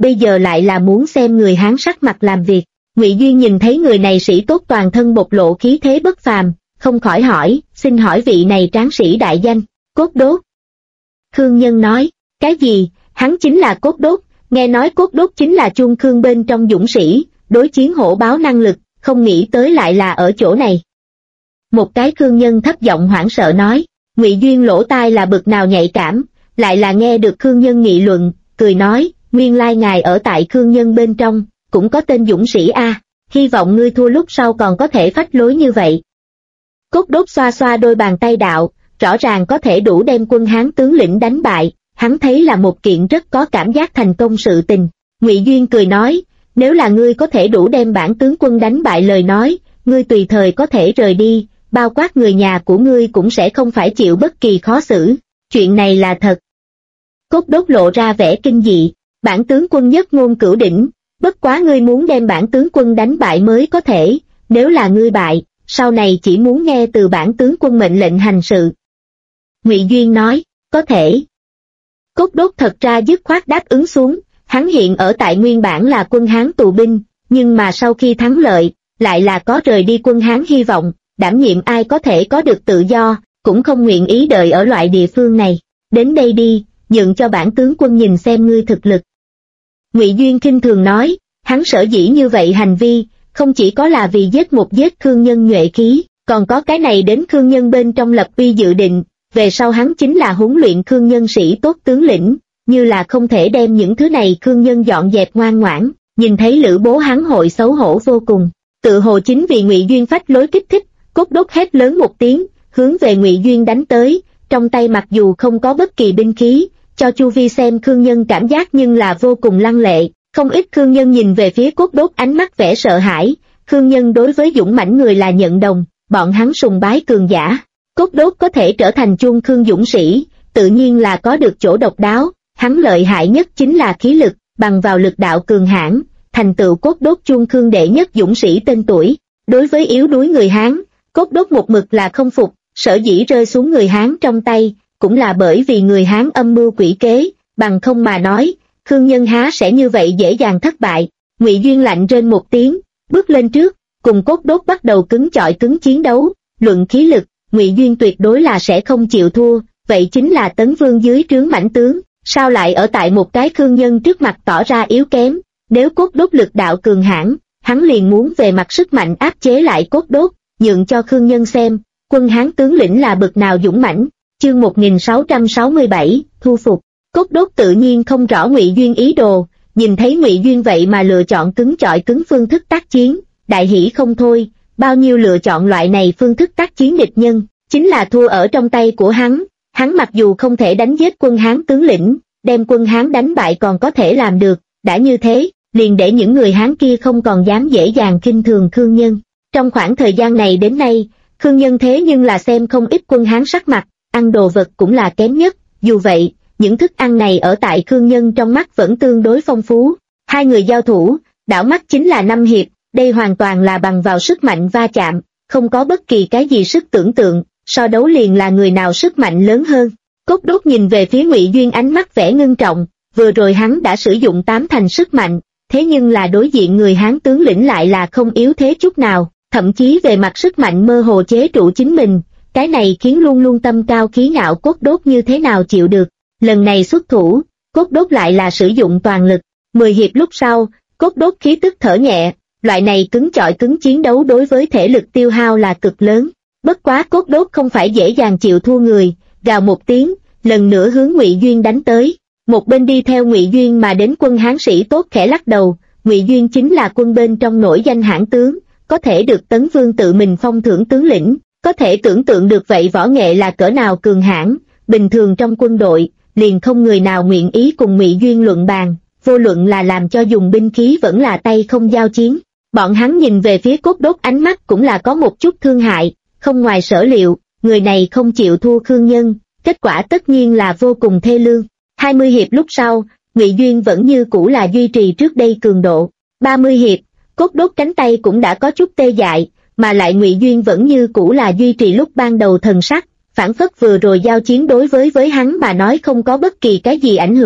bây giờ lại là muốn xem người Hán sắc mặt làm việc. Ngụy Duyên nhìn thấy người này sĩ tốt toàn thân bộc lộ khí thế bất phàm, không khỏi hỏi, xin hỏi vị này tráng sĩ đại danh, Cốt Đốt. Khương Nhân nói, cái gì, hắn chính là Cốt Đốt, nghe nói Cốt Đốt chính là Chuông Khương bên trong dũng sĩ, đối chiến hổ báo năng lực, không nghĩ tới lại là ở chỗ này. Một cái Khương Nhân thấp giọng hoảng sợ nói, Ngụy Duyên lỗ tai là bực nào nhạy cảm, lại là nghe được Khương Nhân nghị luận, cười nói, nguyên lai ngài ở tại Khương Nhân bên trong, cũng có tên dũng sĩ a, hy vọng ngươi thua lúc sau còn có thể phách lối như vậy. Cốt Đốt xoa xoa đôi bàn tay đạo, rõ ràng có thể đủ đem quân Hán tướng lĩnh đánh bại, hắn thấy là một kiện rất có cảm giác thành công sự tình. Ngụy Duyên cười nói, nếu là ngươi có thể đủ đem bản tướng quân đánh bại lời nói, ngươi tùy thời có thể rời đi, bao quát người nhà của ngươi cũng sẽ không phải chịu bất kỳ khó xử, chuyện này là thật. Cốt Đốt lộ ra vẻ kinh dị, bản tướng quân nhất ngôn cửu đỉnh, bất quá ngươi muốn đem bản tướng quân đánh bại mới có thể, nếu là ngươi bại, sau này chỉ muốn nghe từ bản tướng quân mệnh lệnh hành sự. Ngụy Duyên nói, có thể. Cốt Đốt thật ra dứt khoát đáp ứng xuống, hắn hiện ở tại nguyên bản là quân Hán tù binh, nhưng mà sau khi thắng lợi, lại là có rời đi quân Hán hy vọng, đảm nhiệm ai có thể có được tự do, cũng không nguyện ý đợi ở loại địa phương này. Đến đây đi, nhượng cho bản tướng quân nhìn xem ngươi thực lực. Ngụy Duyên khinh thường nói, hắn sở dĩ như vậy hành vi, không chỉ có là vì giết Khương Nhân nhuệ khí, còn có cái này đến Khương Nhân bên trong lập uy dự định, về sau hắn chính là huấn luyện Khương Nhân sĩ tốt tướng lĩnh, như là không thể đem những thứ này Khương Nhân dọn dẹp ngoan ngoãn, nhìn thấy Lữ Bố hắn hội xấu hổ vô cùng. Tự hồ chính vì Ngụy Duyên phách lối kích thích, Cốt Đốt hét lớn một tiếng, hướng về Ngụy Duyên đánh tới, trong tay mặc dù không có bất kỳ binh khí, cho chu vi xem Khương Nhân cảm giác nhưng là vô cùng lăng lệ, không ít Khương Nhân nhìn về phía Cốt Đốt ánh mắt vẻ sợ hãi, Khương Nhân đối với dũng mãnh người là nhận đồng, bọn hắn sùng bái cường giả. Cốt Đốt có thể trở thành Chuông Khương dũng sĩ, tự nhiên là có được chỗ độc đáo, hắn lợi hại nhất chính là khí lực, bằng vào lực đạo cường hãn, thành tựu Cốt Đốt Chuông Khương đệ nhất dũng sĩ tên tuổi. Đối với yếu đuối người Hán, Cốt Đốt một mực là không phục, sở dĩ rơi xuống người Hán trong tay, cũng là bởi vì người Hán âm mưu quỷ kế, bằng không mà nói, Khương Nhân há sẽ như vậy dễ dàng thất bại. Ngụy Duyên lạnh rên một tiếng, bước lên trước, cùng Cốt Đốt bắt đầu cứng chọi cứng chiến đấu, luận khí lực, Ngụy Duyên tuyệt đối là sẽ không chịu thua, vậy chính là Tấn Vương dưới trướng mãnh tướng, sao lại ở tại một cái Khương Nhân trước mặt tỏ ra yếu kém, nếu Cốt Đốt lực đạo cường hãn, hắn liền muốn về mặt sức mạnh áp chế lại Cốt Đốt, nhượng cho Khương Nhân xem, quân Hán tướng lĩnh là bực nào dũng mãnh. Chương 1667, thu phục. Cốt Đốt tự nhiên không rõ Ngụy Duyên ý đồ, nhìn thấy Ngụy Duyên vậy mà lựa chọn cứng chọi cứng phương thức tác chiến, đại hỉ không thôi, bao nhiêu lựa chọn loại này phương thức tác chiến địch nhân, chính là thua ở trong tay của hắn mặc dù không thể đánh giết quân Hán tướng lĩnh, đem quân Hán đánh bại còn có thể làm được, đã như thế, liền để những người Hán kia không còn dám dễ dàng khinh thường Khương Nhân. Trong khoảng thời gian này đến nay, Khương Nhân thế nhưng là xem không ít quân Hán sắc mặt, ăn đồ vật cũng là kém nhất, dù vậy, những thức ăn này ở tại Khương Nhân trong mắt vẫn tương đối phong phú. Hai người giao thủ, đảo mắt chính là 5 hiệp, đây hoàn toàn là bằng vào sức mạnh va chạm, không có bất kỳ cái gì sức tưởng tượng, so đấu liền là người nào sức mạnh lớn hơn. Cốt Đốt nhìn về phía Ngụy Duyên ánh mắt vẻ ngưng trọng, vừa rồi hắn đã sử dụng 8 thành sức mạnh, thế nhưng là đối diện người Hán tướng lĩnh lại là không yếu thế chút nào, thậm chí về mặt sức mạnh mơ hồ chế trụ chính mình, cái này khiến luôn luôn tâm cao khí ngạo Cốt Đốt như thế nào chịu được. Lần này xuất thủ, Cốt Đốt lại là sử dụng toàn lực, 10 hiệp lúc sau, Cốt Đốt khí tức thở nhẹ, loại này cứng chọi cứng chiến đấu đối với thể lực tiêu hao là cực lớn. Bất quá Cốt Đốt không phải dễ dàng chịu thua người, gào một tiếng, lần nữa hướng Ngụy Duyên đánh tới. Một bên đi theo Ngụy Duyên mà đến quân Hán sĩ tốt khẽ lắc đầu, Ngụy Duyên chính là quân bên trong nổi danh hãn tướng, có thể được Tấn Vương tự mình phong thưởng tướng lĩnh, có thể tưởng tượng được vậy võ nghệ là cỡ nào cường hãn, bình thường trong quân đội, liền không người nào nguyện ý cùng Ngụy Duyên luận bàn, vô luận là làm cho dùng binh khí vẫn là tay không giao chiến. Bọn hắn nhìn về phía Cốt Đốt ánh mắt cũng là có một chút thương hại, không ngoài sở liệu, người này không chịu thua Khương Nhân, kết quả tất nhiên là vô cùng thê lương. 20 hiệp lúc sau, Ngụy Duyên vẫn như cũ là duy trì trước đây cường độ. 30 hiệp, Cốt Đốt cánh tay cũng đã có chút tê dại, mà lại Ngụy Duyên vẫn như cũ là duy trì lúc ban đầu thần sắc, phản phất vừa rồi giao chiến đối với hắn mà nói không có bất kỳ cái gì ảnh hưởng.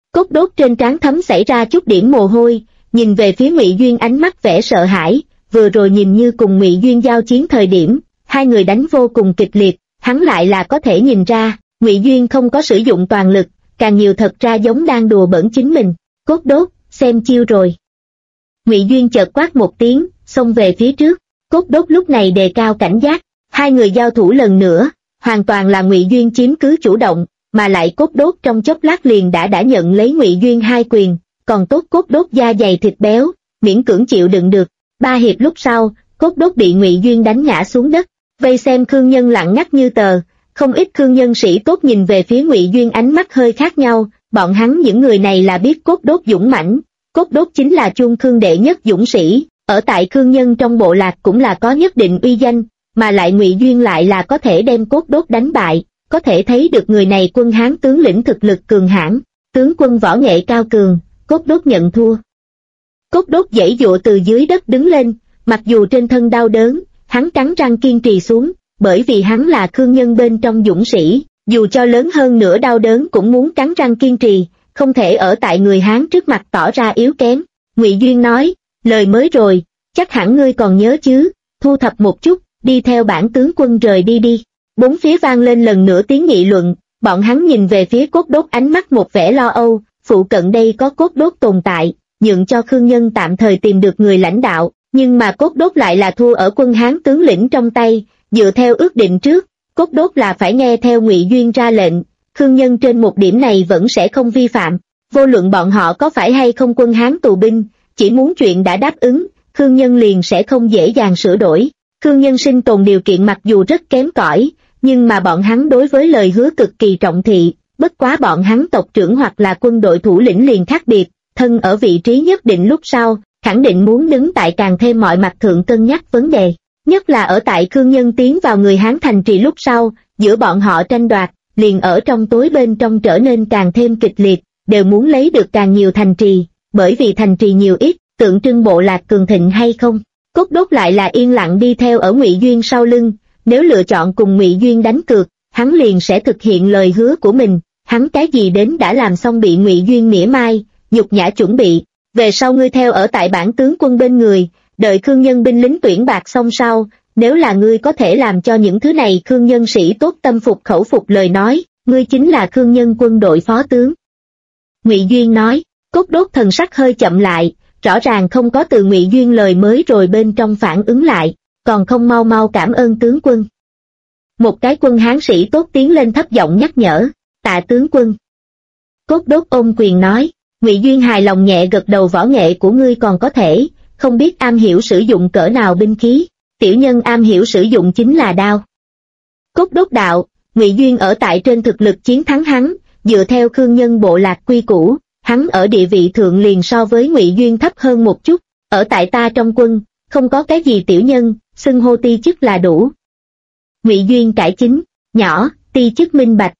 Cốt Đốt trên trán thấm xảy ra chút điểm mồ hôi, nhìn về phía Ngụy Duyên ánh mắt vẻ sợ hãi, vừa rồi nhìn như cùng Ngụy Duyên giao chiến thời điểm, hai người đánh vô cùng kịch liệt, hắn lại là có thể nhìn ra, Ngụy Duyên không có sử dụng toàn lực, càng nhiều thật ra giống đang đùa bỡn chính mình. Cốt Đốt, xem chiêu rồi. Ngụy Duyên chợt quát một tiếng, xông về phía trước. Cốt Đốt lúc này đề cao cảnh giác, hai người giao thủ lần nữa, hoàn toàn là Ngụy Duyên chiếm cứ chủ động, mà lại Cốt Đốt trong chốc lát liền đã nhận lấy Ngụy Duyên hai quyền, còn tốt Cốt Đốt da dày thịt béo, miễn cưỡng chịu đựng được. 3 hiệp lúc sau, Cốt Đốt bị Ngụy Duyên đánh ngã xuống đất. Vây xem Khương Nhân lặng ngắt như tờ, không ít Khương Nhân sĩ tốt nhìn về phía Ngụy Duyên ánh mắt hơi khác nhau, bọn hắn những người này là biết Cốt Đốt dũng mãnh. Cốt Đốt chính là Chuông Khương đệ nhất dũng sĩ, ở tại Khương Nhân trong bộ lạc cũng là có nhất định uy danh, mà lại Ngụy Duyên lại là có thể đem Cốt Đốt đánh bại, có thể thấy được người này quân Hán tướng lĩnh thực lực cường hãn, tướng quân võ nghệ cao cường. Cốt Đốt nhận thua. Cốt Đốt giãy giụa từ dưới đất đứng lên, mặc dù trên thân đau đớn, hắn cắn răng kiên trì xuống, bởi vì hắn là Khương Nhân bên trong dũng sĩ, dù cho lớn hơn nữa đau đớn cũng muốn cắn răng kiên trì, không thể ở tại người Hán trước mặt tỏ ra yếu kém. Ngụy Duyên nói, lời mới rồi, chắc hẳn ngươi còn nhớ chứ, thu thập một chút, đi theo bản tướng quân rời đi đi. Bốn phía vang lên lần nữa tiếng nghị luận, bọn hắn nhìn về phía Cốt Đốt ánh mắt một vẻ lo âu, phụ cận đây có Cốt Đốt tồn tại, nhượng cho Khương Nhân tạm thời tìm được người lãnh đạo, nhưng mà Cốt Đốt lại là thua ở quân Hán tướng lĩnh trong tay, dựa theo ước định trước, Cốt Đốt là phải nghe theo Ngụy Duyên ra lệnh, Khương Nhân trên một điểm này vẫn sẽ không vi phạm, vô luận bọn họ có phải hay không quân Hán tù binh, chỉ muốn chuyện đã đáp ứng, Khương Nhân liền sẽ không dễ dàng sửa đổi. Khương Nhân sinh tồn điều kiện mặc dù rất kém cỏi, nhưng mà bọn hắn đối với lời hứa cực kỳ trọng thị, bất quá bọn hắn tộc trưởng hoặc là quân đội thủ lĩnh liền khác biệt, thân ở vị trí nhất định lúc sau, khẳng định muốn đứng tại càng thêm mọi mặt thượng cân nhắc vấn đề, nhất là ở tại Khương Nhân tiến vào người Hán thành trì lúc sau, giữa bọn họ tranh đoạt, liền ở trong tối bên trong trở nên càng thêm kịch liệt, đều muốn lấy được càng nhiều thành trì, bởi vì thành trì nhiều ít, tượng trưng bộ lạc cường thịnh hay không. Cốt Đốt lại là yên lặng đi theo ở Ngụy Duyên sau lưng, nếu lựa chọn cùng Ngụy Duyên đánh cược, hắn liền sẽ thực hiện lời hứa của mình, hắn cái gì đến đã làm xong bị Ngụy Duyên mỉa mai, nhục nhã chuẩn bị, về sau ngươi theo ở tại bản tướng quân bên người, đợi Khương Nhân binh lính tuyển bạc xong sau, nếu là ngươi có thể làm cho những thứ này Khương Nhân sĩ tốt tâm phục khẩu phục lời nói, ngươi chính là Khương Nhân quân đội phó tướng. Ngụy Duyên nói. Cốt Đốt thần sắc hơi chậm lại, rõ ràng không có từ Ngụy Duyên lời mới rồi bên trong phản ứng lại, còn không mau mau cảm ơn tướng quân. Một cái quân Hán sĩ tốt tiến lên thấp giọng nhắc nhở, tạ tướng quân. Cốt Đốt ôm quyền nói, Ngụy Duyên hài lòng nhẹ gật đầu, võ nghệ của ngươi còn có thể, không biết am hiểu sử dụng cỡ nào binh khí, tiểu nhân am hiểu sử dụng chính là đao. Cốt Đốt đạo, Ngụy Duyên ở tại trên thực lực chiến thắng hắn, dựa theo Khương Nhân bộ lạc quy củ, hắn ở địa vị thượng liền so với Ngụy Duyên thấp hơn một chút, ở tại ta trong quân, không có cái gì tiểu nhân, xưng hô ti chức là đủ. Ngụy Duyên cải chính, nhỏ, ti chức minh bạch.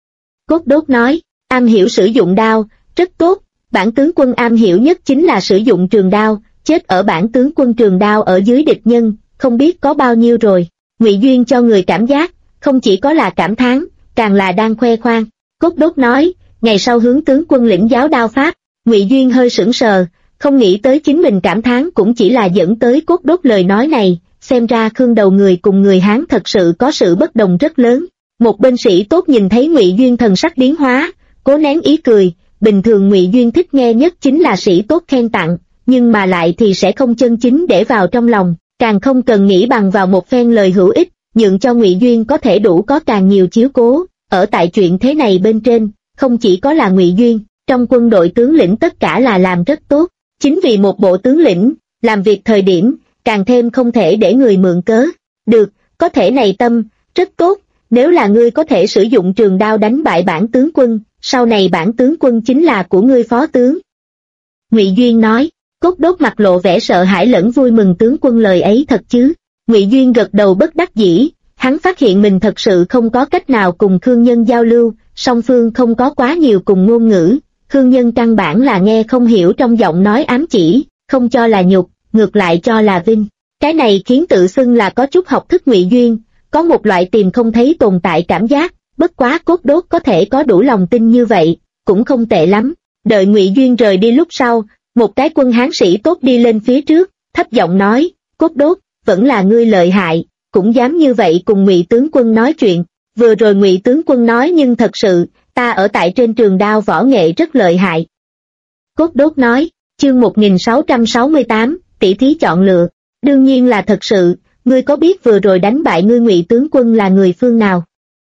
Cốt Đốt nói, am hiểu sử dụng đao, rất tốt, bản tướng quân am hiểu nhất chính là sử dụng trường đao, chết ở bản tướng quân trường đao ở dưới địch nhân, không biết có bao nhiêu rồi. Ngụy Duyên cho người cảm giác, không chỉ có là cảm thán, càng là đang khoe khoang. Cốt Đốt nói, ngày sau hướng tướng quân lĩnh giáo đao pháp. Ngụy Duyên hơi sững sờ, không nghĩ tới chính mình cảm thán cũng chỉ là dẫn tới Cốt Đốt lời nói này, xem ra Khương đầu người cùng người Hán thật sự có sự bất đồng rất lớn. Một bên sĩ tốt nhìn thấy Ngụy Duyên thần sắc biến hóa, cố nén ý cười, bình thường Ngụy Duyên thích nghe nhất chính là sĩ tốt khen tặng, nhưng mà lại thì sẽ không chân chính để vào trong lòng, càng không cần nghĩ bằng vào một phen lời hữu ích, nhượng cho Ngụy Duyên có thể đủ có càng nhiều chiếu cố. Ở tại chuyện thế này bên trên, không chỉ có là Ngụy Duyên, trong quân đội tướng lĩnh tất cả là làm rất tốt, chính vì một bộ tướng lĩnh, làm việc thời điểm, càng thêm không thể để người mượn cớ. Được, có thể này tâm, rất tốt, nếu là ngươi có thể sử dụng trường đao đánh bại bản tướng quân, sau này bản tướng quân chính là của ngươi phó tướng. Ngụy Duyên nói. Cốt Đốt mặt lộ vẻ sợ hãi lẫn vui mừng, tướng quân lời ấy thật chứ. Ngụy Duyên gật đầu bất đắc dĩ, hắn phát hiện mình thật sự không có cách nào cùng Khương Nhân giao lưu, song phương không có quá nhiều cùng ngôn ngữ, Khương Nhân căn bản là nghe không hiểu trong giọng nói ám chỉ, không cho là nhục, ngược lại cho là vinh. Cái này khiến tự xưng là có chút học thức Ngụy Duyên, có một loại tìm không thấy tồn tại cảm giác, bất quá Cốt Đốt có thể có đủ lòng tin như vậy, cũng không tệ lắm. Đợi Ngụy Duyên rời đi lúc sau, một cái quân hán sĩ tốt đi lên phía trước, thấp giọng nói, Cốt Đốt, vẫn là ngươi lợi hại, cũng dám như vậy cùng Ngụy tướng quân nói chuyện. Vừa rồi Ngụy tướng quân nói nhưng thật sự, ta ở tại trên trường đao võ nghệ rất lợi hại. Cốt Đốt nói, chương 1668, tỷ thí chọn lựa, đương nhiên là thật sự, ngươi có biết vừa rồi đánh bại ngươi Ngụy tướng quân là người phương nào?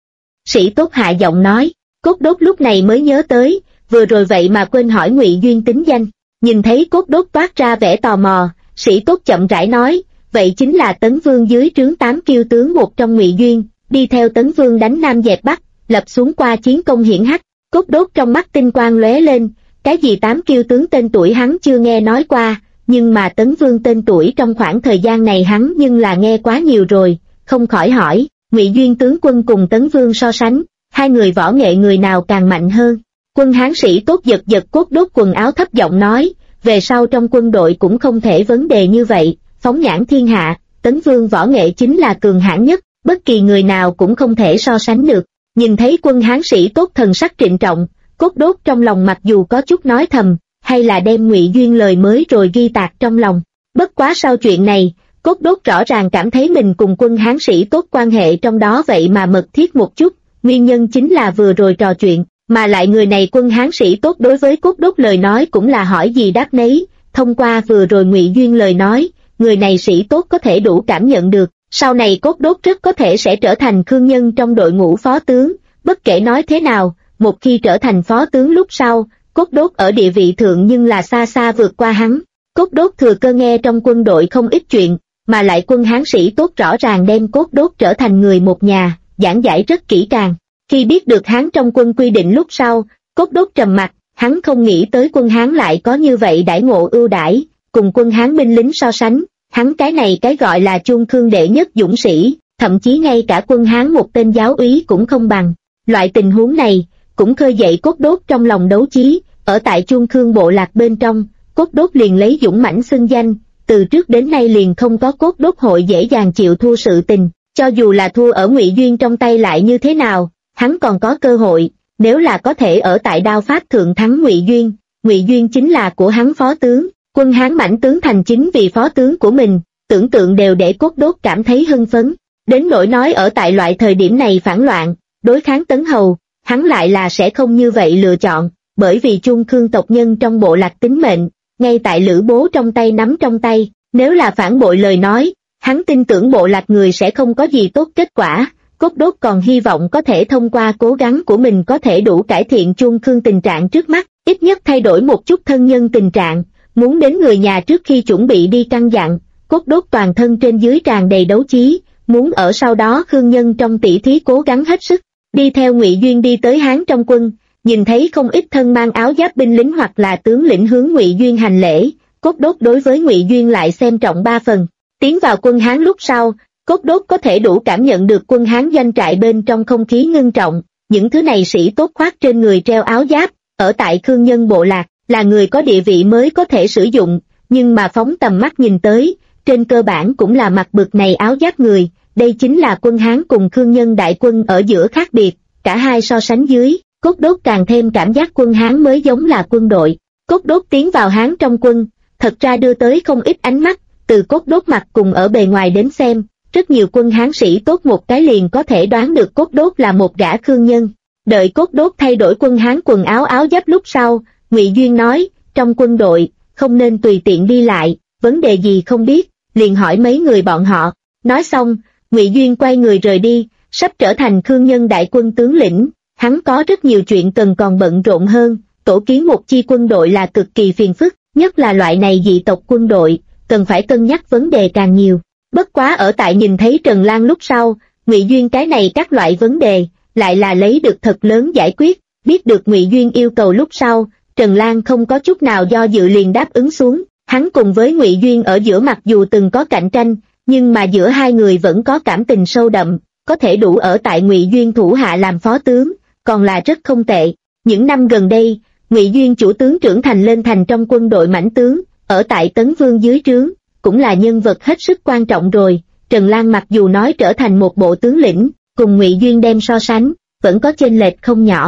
Sĩ tốt hạ giọng nói. Cốt Đốt lúc này mới nhớ tới, vừa rồi vậy mà quên hỏi Ngụy Duyên tính danh. Nhìn thấy Cốt Đốt toát ra vẻ tò mò, sĩ tốt chậm rãi nói, vậy chính là Tấn Vương dưới trướng 8 kiêu tướng một trong Ngụy Duyên, đi theo Tấn Vương đánh Nam dẹp Bắc, lập xuống qua chiến công hiển hách. Cốt Đốt trong mắt tinh quang lóe lên, cái gì 8 kiêu tướng tên tuổi hắn chưa nghe nói qua, nhưng mà Tấn Vương tên tuổi trong khoảng thời gian này hắn nhưng là nghe quá nhiều rồi, không khỏi hỏi, Ngụy Duyên tướng quân cùng Tấn Vương so sánh, hai người võ nghệ người nào càng mạnh hơn? Quân hán sĩ tốt giật giật Cốt Đốt quần áo thấp giọng nói, về sau trong quân đội cũng không thể vấn đề như vậy, phóng nhãn thiên hạ, Tấn Vương võ nghệ chính là cường hãn nhất, bất kỳ người nào cũng không thể so sánh được. Nhìn thấy quân hán sĩ tốt thần sắc trịnh trọng, Cốt Đốt trong lòng mặc dù có chút nói thầm, hay là đem Ngụy Duyên lời mới rồi ghi tạc trong lòng. Bất quá sau chuyện này, Cốt Đốt rõ ràng cảm thấy mình cùng quân hán sĩ tốt quan hệ trong đó vậy mà mật thiết một chút, nguyên nhân chính là vừa rồi trò chuyện, mà lại người này quân hán sĩ tốt đối với Cốt Đốt lời nói cũng là hỏi gì đáp nấy, thông qua vừa rồi Ngụy Duyên lời nói, người này sĩ tốt có thể đủ cảm nhận được, sau này Cốt Đốt rất có thể sẽ trở thành Khương Nhân trong đội ngũ phó tướng, bất kể nói thế nào, một khi trở thành phó tướng lúc sau, Cốt Đốt ở địa vị thượng nhưng là xa xa vượt qua hắn. Cốt Đốt thừa cơ nghe trong quân đội không ít chuyện, mà lại quân hán sĩ tốt rõ ràng đem Cốt Đốt trở thành người một nhà, giảng giải rất kỹ càng. Khi biết được Hán trong quân quy định lúc sau, Cốt Đốt trầm mặt, hắn không nghĩ tới quân Hán lại có như vậy đãi ngộ ưu đãi, cùng quân Hán binh lính so sánh, hắn cái này cái gọi là Chuông Khương đệ nhất dũng sĩ, thậm chí ngay cả quân Hán một tên giáo úy cũng không bằng. Loại tình huống này, cũng khơi dậy Cốt Đốt trong lòng đấu chí, ở tại Chuông Khương bộ lạc bên trong, Cốt Đốt liền lấy dũng mãnh xưng danh, từ trước đến nay liền không có Cốt Đốt hội dễ dàng chịu thua sự tình, cho dù là thua ở Ngụy Duyên trong tay lại như thế nào, hắn còn có cơ hội, nếu là có thể ở tại đao pháp thượng thắng Ngụy Duyên chính là của hắn phó tướng, quân Hán mãnh tướng thành chính vì phó tướng của mình, tưởng tượng đều để Cốt Đốt cảm thấy hưng phấn, đến nỗi nói ở tại loại thời điểm này phản loạn, đối kháng Tấn Hầu, hắn lại là sẽ không như vậy lựa chọn, bởi vì Chuông Khương tộc nhân trong bộ lạc tính mệnh, ngay tại Lữ Bố trong tay nắm trong tay, nếu là phản bội lời nói, hắn tin tưởng bộ lạc người sẽ không có gì tốt kết quả. Cốt Đốt còn hy vọng có thể thông qua cố gắng của mình có thể đủ cải thiện Chuông Khương tình trạng trước mắt, ít nhất thay đổi một chút thân nhân tình trạng, muốn đến người nhà trước khi chuẩn bị đi căn dặn, Cốt Đốt toàn thân trên dưới tràn đầy đấu chí, muốn ở sau đó Khương Nhân trong tỷ thí cố gắng hết sức. Đi theo Ngụy Duyên đi tới Hán trong quân, nhìn thấy không ít thân mang áo giáp binh lính hoặc là tướng lĩnh hướng Ngụy Duyên hành lễ, Cốt Đốt đối với Ngụy Duyên lại xem trọng 3 phần. Tiến vào quân Hán lúc sau, Cốt Đốt có thể đủ cảm nhận được quân Hán doanh trại bên trong không khí ngưng trọng, những thứ này sĩ tốt khoác trên người treo áo giáp, ở tại Khương Nhân bộ lạc, là người có địa vị mới có thể sử dụng, nhưng mà phóng tầm mắt nhìn tới, trên cơ bản cũng là mặc bực này áo giáp người, đây chính là quân Hán cùng Khương Nhân đại quân ở giữa khác biệt, cả hai so sánh dưới, Cốt Đốt càng thêm cảm giác quân Hán mới giống là quân đội. Cốt Đốt tiến vào Hán trong quân, thật ra đưa tới không ít ánh mắt, từ Cốt Đốt mặt cùng ở bề ngoài đến xem, rất nhiều quân Hán sĩ tốt một cái liền có thể đoán được Cốt Đốt là một gã Khương Nhân. Đợi Cốt Đốt thay đổi quân Hán quần áo giáp lúc sau, Ngụy Duyên nói, trong quân đội, không nên tùy tiện đi lại, vấn đề gì không biết, liền hỏi mấy người bọn họ. Nói xong, Ngụy Duyên quay người rời đi, sắp trở thành Khương Nhân đại quân tướng lĩnh, hắn có rất nhiều chuyện cần còn bận rộn hơn, tổ kiến một chi quân đội là cực kỳ phiền phức, nhất là loại này dị tộc quân đội, cần phải cân nhắc vấn đề càng nhiều. Bất quá ở tại nhìn thấy Trần Lan lúc sau, Ngụy Duyên cái này các loại vấn đề, lại là lấy được thật lớn giải quyết, biết được Ngụy Duyên yêu cầu lúc sau, Trần Lan không có chút nào do dự liền đáp ứng xuống, hắn cùng với Ngụy Duyên ở giữa mặc dù từng có cạnh tranh, nhưng mà giữa hai người vẫn có cảm tình sâu đậm, có thể đủ ở tại Ngụy Duyên thủ hạ làm phó tướng, còn là rất không tệ. Những năm gần đây, Ngụy Duyên chủ tướng trưởng thành lên thành trong quân đội mãnh tướng, ở tại Tấn Vương dưới trướng, cũng là nhân vật hết sức quan trọng rồi. Trần Lan mặc dù nói trở thành một bộ tướng lĩnh, cùng Ngụy Duyên đem so sánh, vẫn có chênh lệch không nhỏ.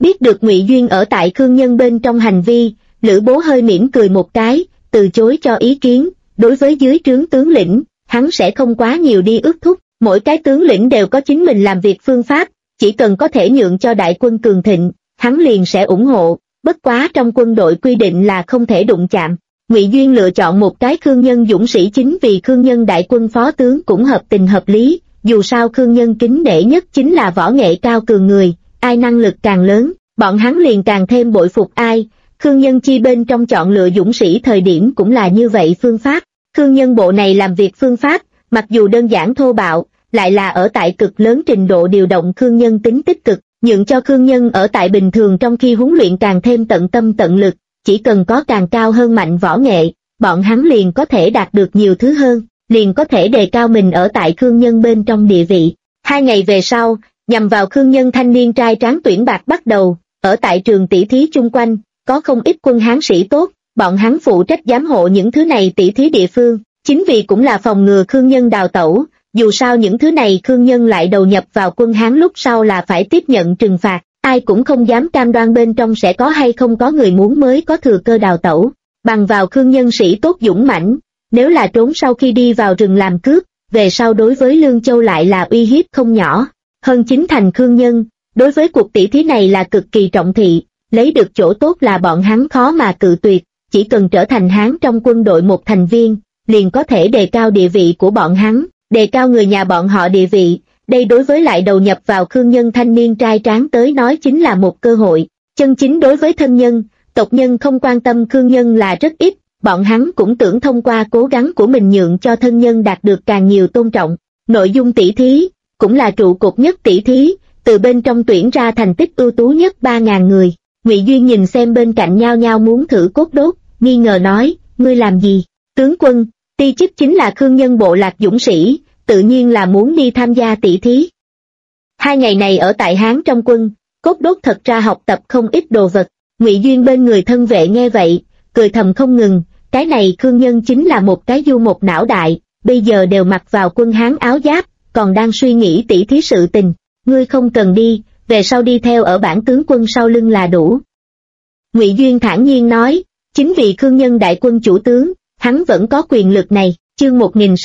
Biết được Ngụy Duyên ở tại Khương Nhân bên trong hành vi, Lữ Bố hơi mỉm cười một cái, từ chối cho ý kiến. Đối với dưới trướng tướng lĩnh, hắn sẽ không quá nhiều đi ước thúc, mỗi cái tướng lĩnh đều có chính mình làm việc phương pháp, chỉ cần có thể nhượng cho đại quân cường thịnh, hắn liền sẽ ủng hộ, bất quá trong quân đội quy định là không thể đụng chạm. Ngụy Duyên lựa chọn một cái Khương Nhân dũng sĩ chính vì Khương Nhân đại quân phó tướng cũng hợp tình hợp lý, dù sao Khương Nhân kính nể nhất chính là võ nghệ cao cường người, ai năng lực càng lớn, bọn hắn liền càng thêm bội phục ai. Khương Nhân chi bên trong chọn lựa dũng sĩ thời điểm cũng là như vậy phương pháp. Khương Nhân bộ này làm việc phương pháp, mặc dù đơn giản thô bạo, lại là ở tại cực lớn trình độ điều động Khương Nhân tính tích cực, nhượng cho Khương Nhân ở tại bình thường trong khi huấn luyện càng thêm tận tâm tận lực, chỉ cần có càng cao hơn mạnh võ nghệ, bọn hắn liền có thể đạt được nhiều thứ hơn, liền có thể đề cao mình ở tại Khương Nhân bên trong địa vị. 2 ngày về sau, nhằm vào Khương Nhân thanh niên trai tráng tuyển bạc bắt đầu, ở tại trường tỷ thí chung quanh, có không ít quân Hán sĩ tốt, bọn hắn phụ trách giám hộ những thứ này tỷ thí địa phương, chính vì cũng là phòng ngừa Khương Nhân đào tẩu, dù sao những thứ này Khương Nhân lại đầu nhập vào quân Hán lúc sau là phải tiếp nhận trừng phạt, ai cũng không dám cam đoan bên trong sẽ có hay không có người muốn mới có thừa cơ đào tẩu, bằng vào Khương Nhân sĩ tốt dũng mãnh, nếu là trốn sau khi đi vào rừng làm cướp, về sau đối với Lương Châu lại là uy hiếp không nhỏ, hơn chính thành Khương Nhân, đối với cuộc tỷ thí này là cực kỳ trọng thị, lấy được chỗ tốt là bọn hắn khó mà cự tuyệt, chỉ cần trở thành Hán trong quân đội một thành viên, liền có thể đề cao địa vị của bọn hắn, đề cao người nhà bọn họ địa vị, đây đối với lại đầu nhập vào Khương Nhân thanh niên trai tráng tới nói chính là một cơ hội, chân chính đối với thân nhân, tộc nhân không quan tâm Khương Nhân là rất ít, bọn hắn cũng tưởng thông qua cố gắng của mình nhượng cho thân nhân đạt được càng nhiều tôn trọng. Nội dung tỷ thí, cũng là trụ cột nhất tỷ thí, từ bên trong tuyển ra thành tích ưu tú nhất 3.000 người. Ngụy Duyên nhìn xem bên cạnh nhao nhao muốn thử cốt đốt, nghi ngờ nói, ngươi làm gì? Tướng quân, ti chức chính là Khương Nhân bộ lạc dũng sĩ, tự nhiên là muốn đi tham gia tỷ thí. 2 ngày này ở tại Hán trong quân, cốt đốt thật ra học tập không ít đồ vật. Ngụy Duyên bên người thân vệ nghe vậy, cười thầm không ngừng, cái này Khương Nhân chính là một cái du một não đại, bây giờ đều mặc vào quân Hán áo giáp, còn đang suy nghĩ tỷ thí sự tình, ngươi không cần đi, về sau đi theo ở bản tướng quân sau lưng là đủ. Ngụy Duyên thản nhiên nói, chính vì Khương Nhân đại quân chủ tướng, hắn vẫn có quyền lực này. Chương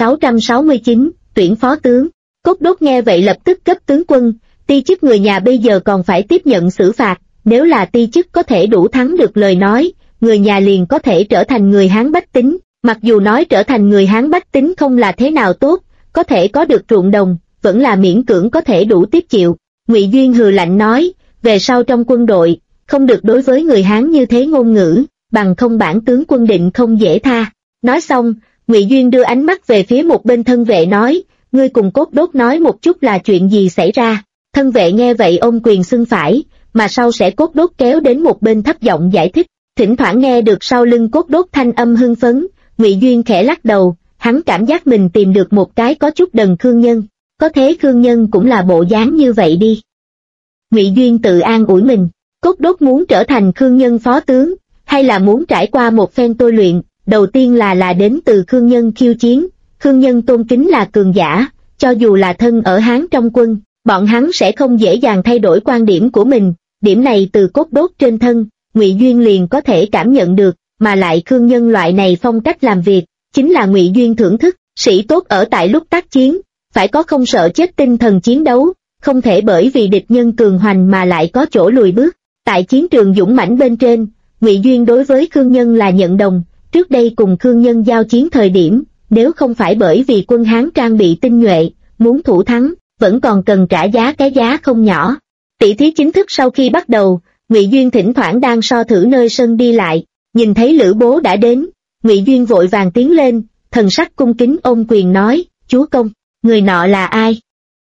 1669, tuyển phó tướng. Cốt đốt nghe vậy lập tức cấp tướng quân, ti chức người nhà bây giờ còn phải tiếp nhận xử phạt, nếu là ti chức có thể đủ thắng được lời nói, người nhà liền có thể trở thành người Hán bách tính, mặc dù nói trở thành người Hán bách tính không là thế nào tốt, có thể có được ruộng đồng, vẫn là miễn cưỡng có thể đủ tiếp chịu. Ngụy Duyên hừ lạnh nói, về sau trong quân đội, không được đối với người Hán như thế ngôn ngữ, bằng không bản tướng quân định không dễ tha. Nói xong, Ngụy Duyên đưa ánh mắt về phía một bên thân vệ nói, ngươi cùng cốt đốt nói một chút là chuyện gì xảy ra. Thân vệ nghe vậy ôm quyền xưng phải, mà sau sẽ cốt đốt kéo đến một bên thấp giọng giải thích. Thỉnh thoảng nghe được sau lưng cốt đốt thanh âm hưng phấn, Ngụy Duyên khẽ lắc đầu, hắn cảm giác mình tìm được một cái có chút đần Khương Nhân, có thế Khương Nhân cũng là bộ dáng như vậy đi. Ngụy Duyên tự an ủi mình, cốt đốt muốn trở thành Khương Nhân phó tướng, hay là muốn trải qua một phen tôi luyện, đầu tiên là đến từ Khương Nhân khiêu chiến. Khương Nhân tôn kính là cường giả, cho dù là thân ở Hán trong quân, bọn hắn sẽ không dễ dàng thay đổi quan điểm của mình, điểm này từ cốt đốt trên thân, Ngụy Duyên liền có thể cảm nhận được, mà lại Khương Nhân loại này phong cách làm việc, chính là Ngụy Duyên thưởng thức, sĩ tốt ở tại lúc tác chiến, phải có không sợ chết tinh thần chiến đấu, không thể bởi vì địch nhân cường hoành mà lại có chỗ lùi bước. Tại chiến trường dũng mãnh bên trên, Ngụy Duyên đối với Khương Nhân là nhận đồng, trước đây cùng Khương Nhân giao chiến thời điểm, nếu không phải bởi vì quân Hán trang bị tinh nhuệ, muốn thủ thắng, vẫn còn cần trả giá cái giá không nhỏ. Tỷ thí chính thức sau khi bắt đầu, Ngụy Duyên thỉnh thoảng đang so thử nơi sân đi lại, nhìn thấy Lữ Bố đã đến, Ngụy Duyên vội vàng tiến lên, thần sắc cung kính ôm quyền nói, chúa công, người nọ là ai?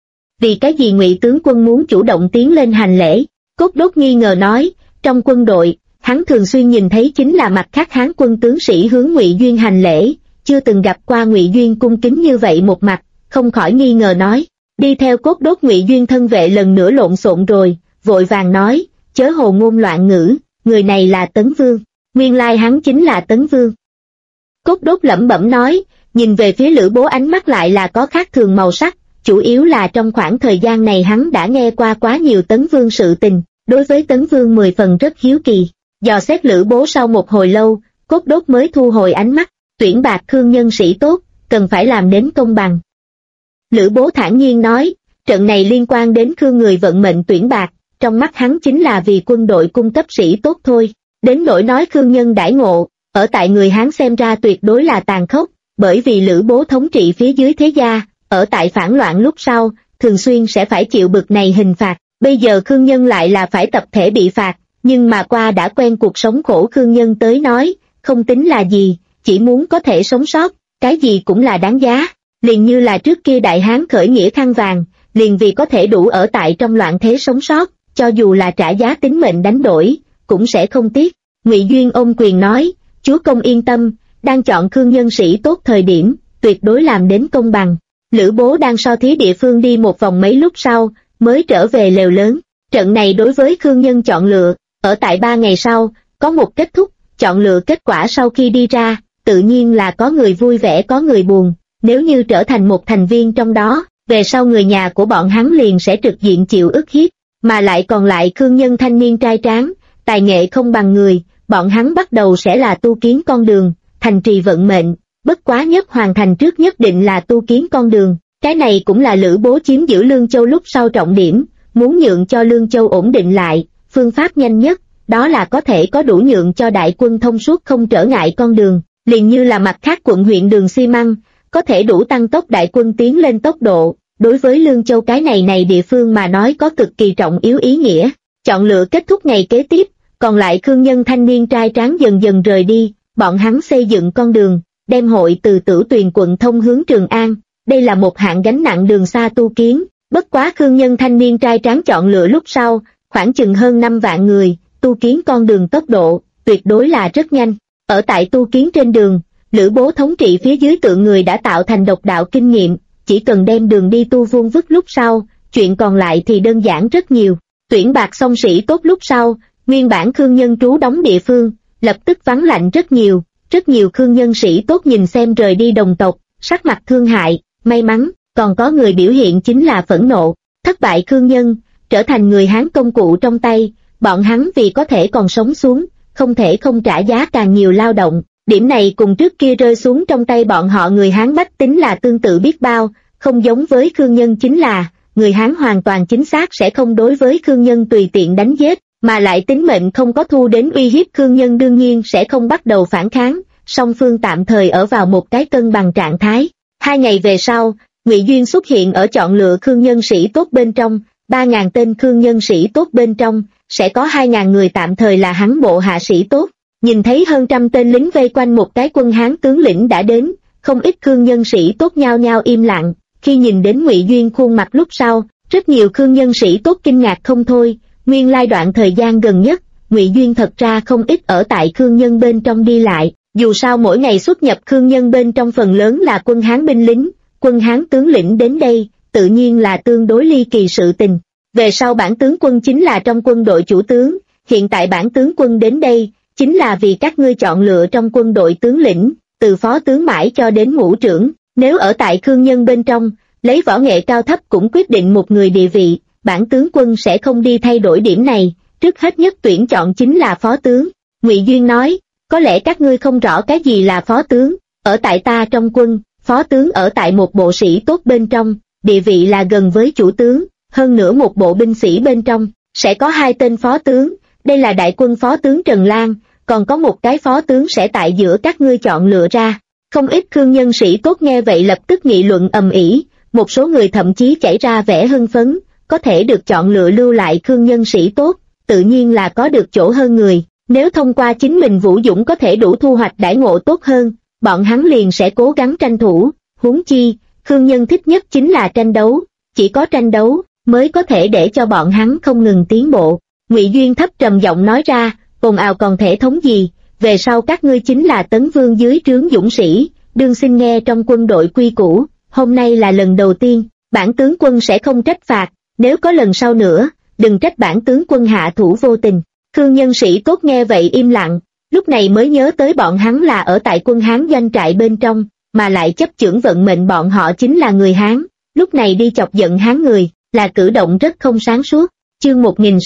Vì cái gì Ngụy tướng quân muốn chủ động tiến lên hành lễ? Cốt đốt nghi ngờ nói, trong quân đội, hắn thường xuyên nhìn thấy chính là mặt khác Hán quân tướng sĩ hướng Ngụy Duyên hành lễ, chưa từng gặp qua Ngụy Duyên cung kính như vậy một mặt, không khỏi nghi ngờ nói. Đi theo cốt đốt Ngụy Duyên thân vệ lần nữa lộn xộn rồi, vội vàng nói, chớ hồ ngôn loạn ngữ, người này là Tấn Vương, nguyên lai hắn chính là Tấn Vương. Cốt đốt lẩm bẩm nói, nhìn về phía Lữ Bố ánh mắt lại là có khác thường màu sắc, chủ yếu là trong khoảng thời gian này hắn đã nghe qua quá nhiều Tấn Vương sự tình, đối với Tấn Vương 10 phần rất hiếu kỳ. Dò xét Lữ Bố sau một hồi lâu, Cốt Đốt mới thu hồi ánh mắt, tuyển bạt Khương nhân sĩ tốt, cần phải làm đến công bằng. Lữ Bố thản nhiên nói, trận này liên quan đến Khương người vận mệnh tuyển bạt, trong mắt hắn chính là vì quân đội cung cấp sĩ tốt thôi. Đến nỗi nói Khương nhân đãi ngộ, ở tại người Hán xem ra tuyệt đối là tàn khốc, bởi vì Lữ Bố thống trị phía dưới thế gia, ở tại phản loạn lúc sau, thường xuyên sẽ phải chịu bực này hình phạt. Bây giờ Khương nhân lại là phải tập thể bị phạt, nhưng mà qua đã quen cuộc sống khổ Khương nhân tới nói, không tính là gì, chỉ muốn có thể sống sót, cái gì cũng là đáng giá. Liền như là trước kia Đại Hán khởi nghĩa khăn vàng, liền vì có thể đủ ở tại trong loạn thế sống sót, cho dù là trả giá tính mệnh đánh đổi, cũng sẽ không tiếc. Ngụy Duyên ôm quyền nói, chúa công yên tâm, đang chọn Khương nhân sĩ tốt thời điểm, tuyệt đối làm đến công bằng. Lữ Bố đang so thí địa phương đi một vòng mấy lúc sau, mới trở về lều lớn. Trận này đối với Khương nhân chọn lựa, ở tại 3 ngày sau, có một kết thúc, chọn lựa kết quả sau khi đi ra, tự nhiên là có người vui vẻ có người buồn. Nếu như trở thành một thành viên trong đó, về sau người nhà của bọn hắn liền sẽ trực diện chịu ức hiếp, mà lại còn lại Khương nhân thanh niên trai tráng, tài nghệ không bằng người, bọn hắn bắt đầu sẽ là tu kiến con đường, thành trì vận mệnh, bất quá nhất hoàn thành trước nhất định là tu kiến con đường. Cái này cũng là Lữ Bố chiếm giữ Lương Châu lúc sau trọng điểm, muốn nhượng cho Lương Châu ổn định lại, phương pháp nhanh nhất, đó là có thể có đủ nhượng cho đại quân thông suốt không trở ngại con đường, liền như là mặt khác quận huyện đường xi măng, có thể đủ tăng tốc đại quân tiến lên tốc độ, đối với Lương Châu cái này địa phương mà nói có cực kỳ trọng yếu ý nghĩa. Chọn lựa kết thúc ngày kế tiếp, còn lại Khương nhân thanh niên trai tráng dần dần rời đi, bọn hắn xây dựng con đường, đem hội từ Tửu Tuyền quận thông hướng Trường An, đây là một hạng gánh nặng đường xa tu kiến, bất quá Khương nhân thanh niên trai tráng chọn lựa lúc sau, khoảng chừng hơn 5 vạn người, tu kiến con đường tốc độ, tuyệt đối là rất nhanh. Ở tại tu kiến trên đường, Lữ Bố thống trị phía dưới tượng người đã tạo thành độc đạo kinh nghiệm, chỉ cần đem đường đi tu vuông vức lúc sau, chuyện còn lại thì đơn giản rất nhiều. Tuyển bạt xong sĩ tốt lúc sau, nguyên bản Khương nhân trú đóng địa phương, lập tức vắng lạnh rất nhiều Khương nhân sĩ tốt nhìn xem rời đi đồng tộc, sắc mặt thương hại, may mắn, còn có người biểu hiện chính là phẫn nộ, thất bại Khương nhân, trở thành người Hán công cụ trong tay, bọn hắn vì có thể còn sống xuống, không thể không trả giá càng nhiều lao động. Điểm này cùng trước kia rơi xuống trong tay bọn họ người Hán bách tính là tương tự biết bao, không giống với Khương nhân chính là, người Hán hoàn toàn chính xác sẽ không đối với Khương nhân tùy tiện đánh giết, mà lại tính mệnh không có thu đến uy hiếp Khương nhân đương nhiên sẽ không bắt đầu phản kháng, song phương tạm thời ở vào một cái cân bằng trạng thái. 2 ngày về sau, Ngụy Duyên xuất hiện ở chọn lựa Khương nhân sĩ tốt bên trong, 3.000 tên Khương nhân sĩ tốt bên trong, sẽ có 2.000 người tạm thời là hắn bộ hạ sĩ tốt. Nhìn thấy hơn trăm tên lính vây quanh một cái quân Hán tướng lĩnh đã đến, không ít Khương nhân sĩ tốt nhao nhao im lặng, khi nhìn đến Ngụy Duyên khuôn mặt lúc sau, rất nhiều Khương nhân sĩ tốt kinh ngạc không thôi, nguyên lai đoạn thời gian gần nhất, Ngụy Duyên thật ra không ít ở tại Khương nhân bên trong đi lại, dù sao mỗi ngày xuất nhập Khương nhân bên trong phần lớn là quân Hán binh lính, quân Hán tướng lĩnh đến đây, tự nhiên là tương đối ly kỳ sự tình. Về sau bản tướng quân chính là trong quân đội chủ tướng, hiện tại bản tướng quân đến đây, chính là vì các ngươi chọn lựa trong quân đội tướng lĩnh, từ phó tướng mãi cho đến ngũ trưởng, nếu ở tại Khương nhân bên trong, lấy võ nghệ cao thấp cũng quyết định một người địa vị, bản tướng quân sẽ không đi thay đổi điểm này, trước hết nhất tuyển chọn chính là phó tướng. Ngụy Duyên nói, có lẽ các ngươi không rõ cái gì là phó tướng, ở tại ta trong quân, phó tướng ở tại một bộ sĩ tốt bên trong, địa vị là gần với chủ tướng, hơn nữa một bộ binh sĩ bên trong, sẽ có 2 tên phó tướng, đây là đại quân phó tướng Trần Lan, còn có một cái phó tướng sẽ tại giữa các ngươi chọn lựa ra. Không ít Khương nhân sĩ tốt nghe vậy lập tức nghị luận ầm ĩ, một số người thậm chí chảy ra vẻ hưng phấn, có thể được chọn lựa lưu lại Khương nhân sĩ tốt, tự nhiên là có được chỗ hơn người, nếu thông qua chính mình vũ dũng có thể đủ thu hoạch đãi ngộ tốt hơn, bọn hắn liền sẽ cố gắng tranh thủ, huống chi, Khương nhân thích nhất chính là tranh đấu, chỉ có tranh đấu mới có thể để cho bọn hắn không ngừng tiến bộ. Ngụy Duyên thấp trầm giọng nói ra, ồn ào còn thể thống gì, về sau các ngươi chính là Tấn Vương dưới trướng dũng sĩ, đương xin nghe trong quân đội quy củ, hôm nay là lần đầu tiên, bản tướng quân sẽ không trách phạt, nếu có lần sau nữa, đừng trách bản tướng quân hạ thủ vô tình. Khương nhân sĩ tốt nghe vậy im lặng, lúc này mới nhớ tới bọn hắn là ở tại quân Hán doanh trại bên trong, mà lại chấp chưởng vận mệnh bọn họ chính là người Hán, lúc này đi chọc giận Hán người, là cử động rất không sáng suốt. Chương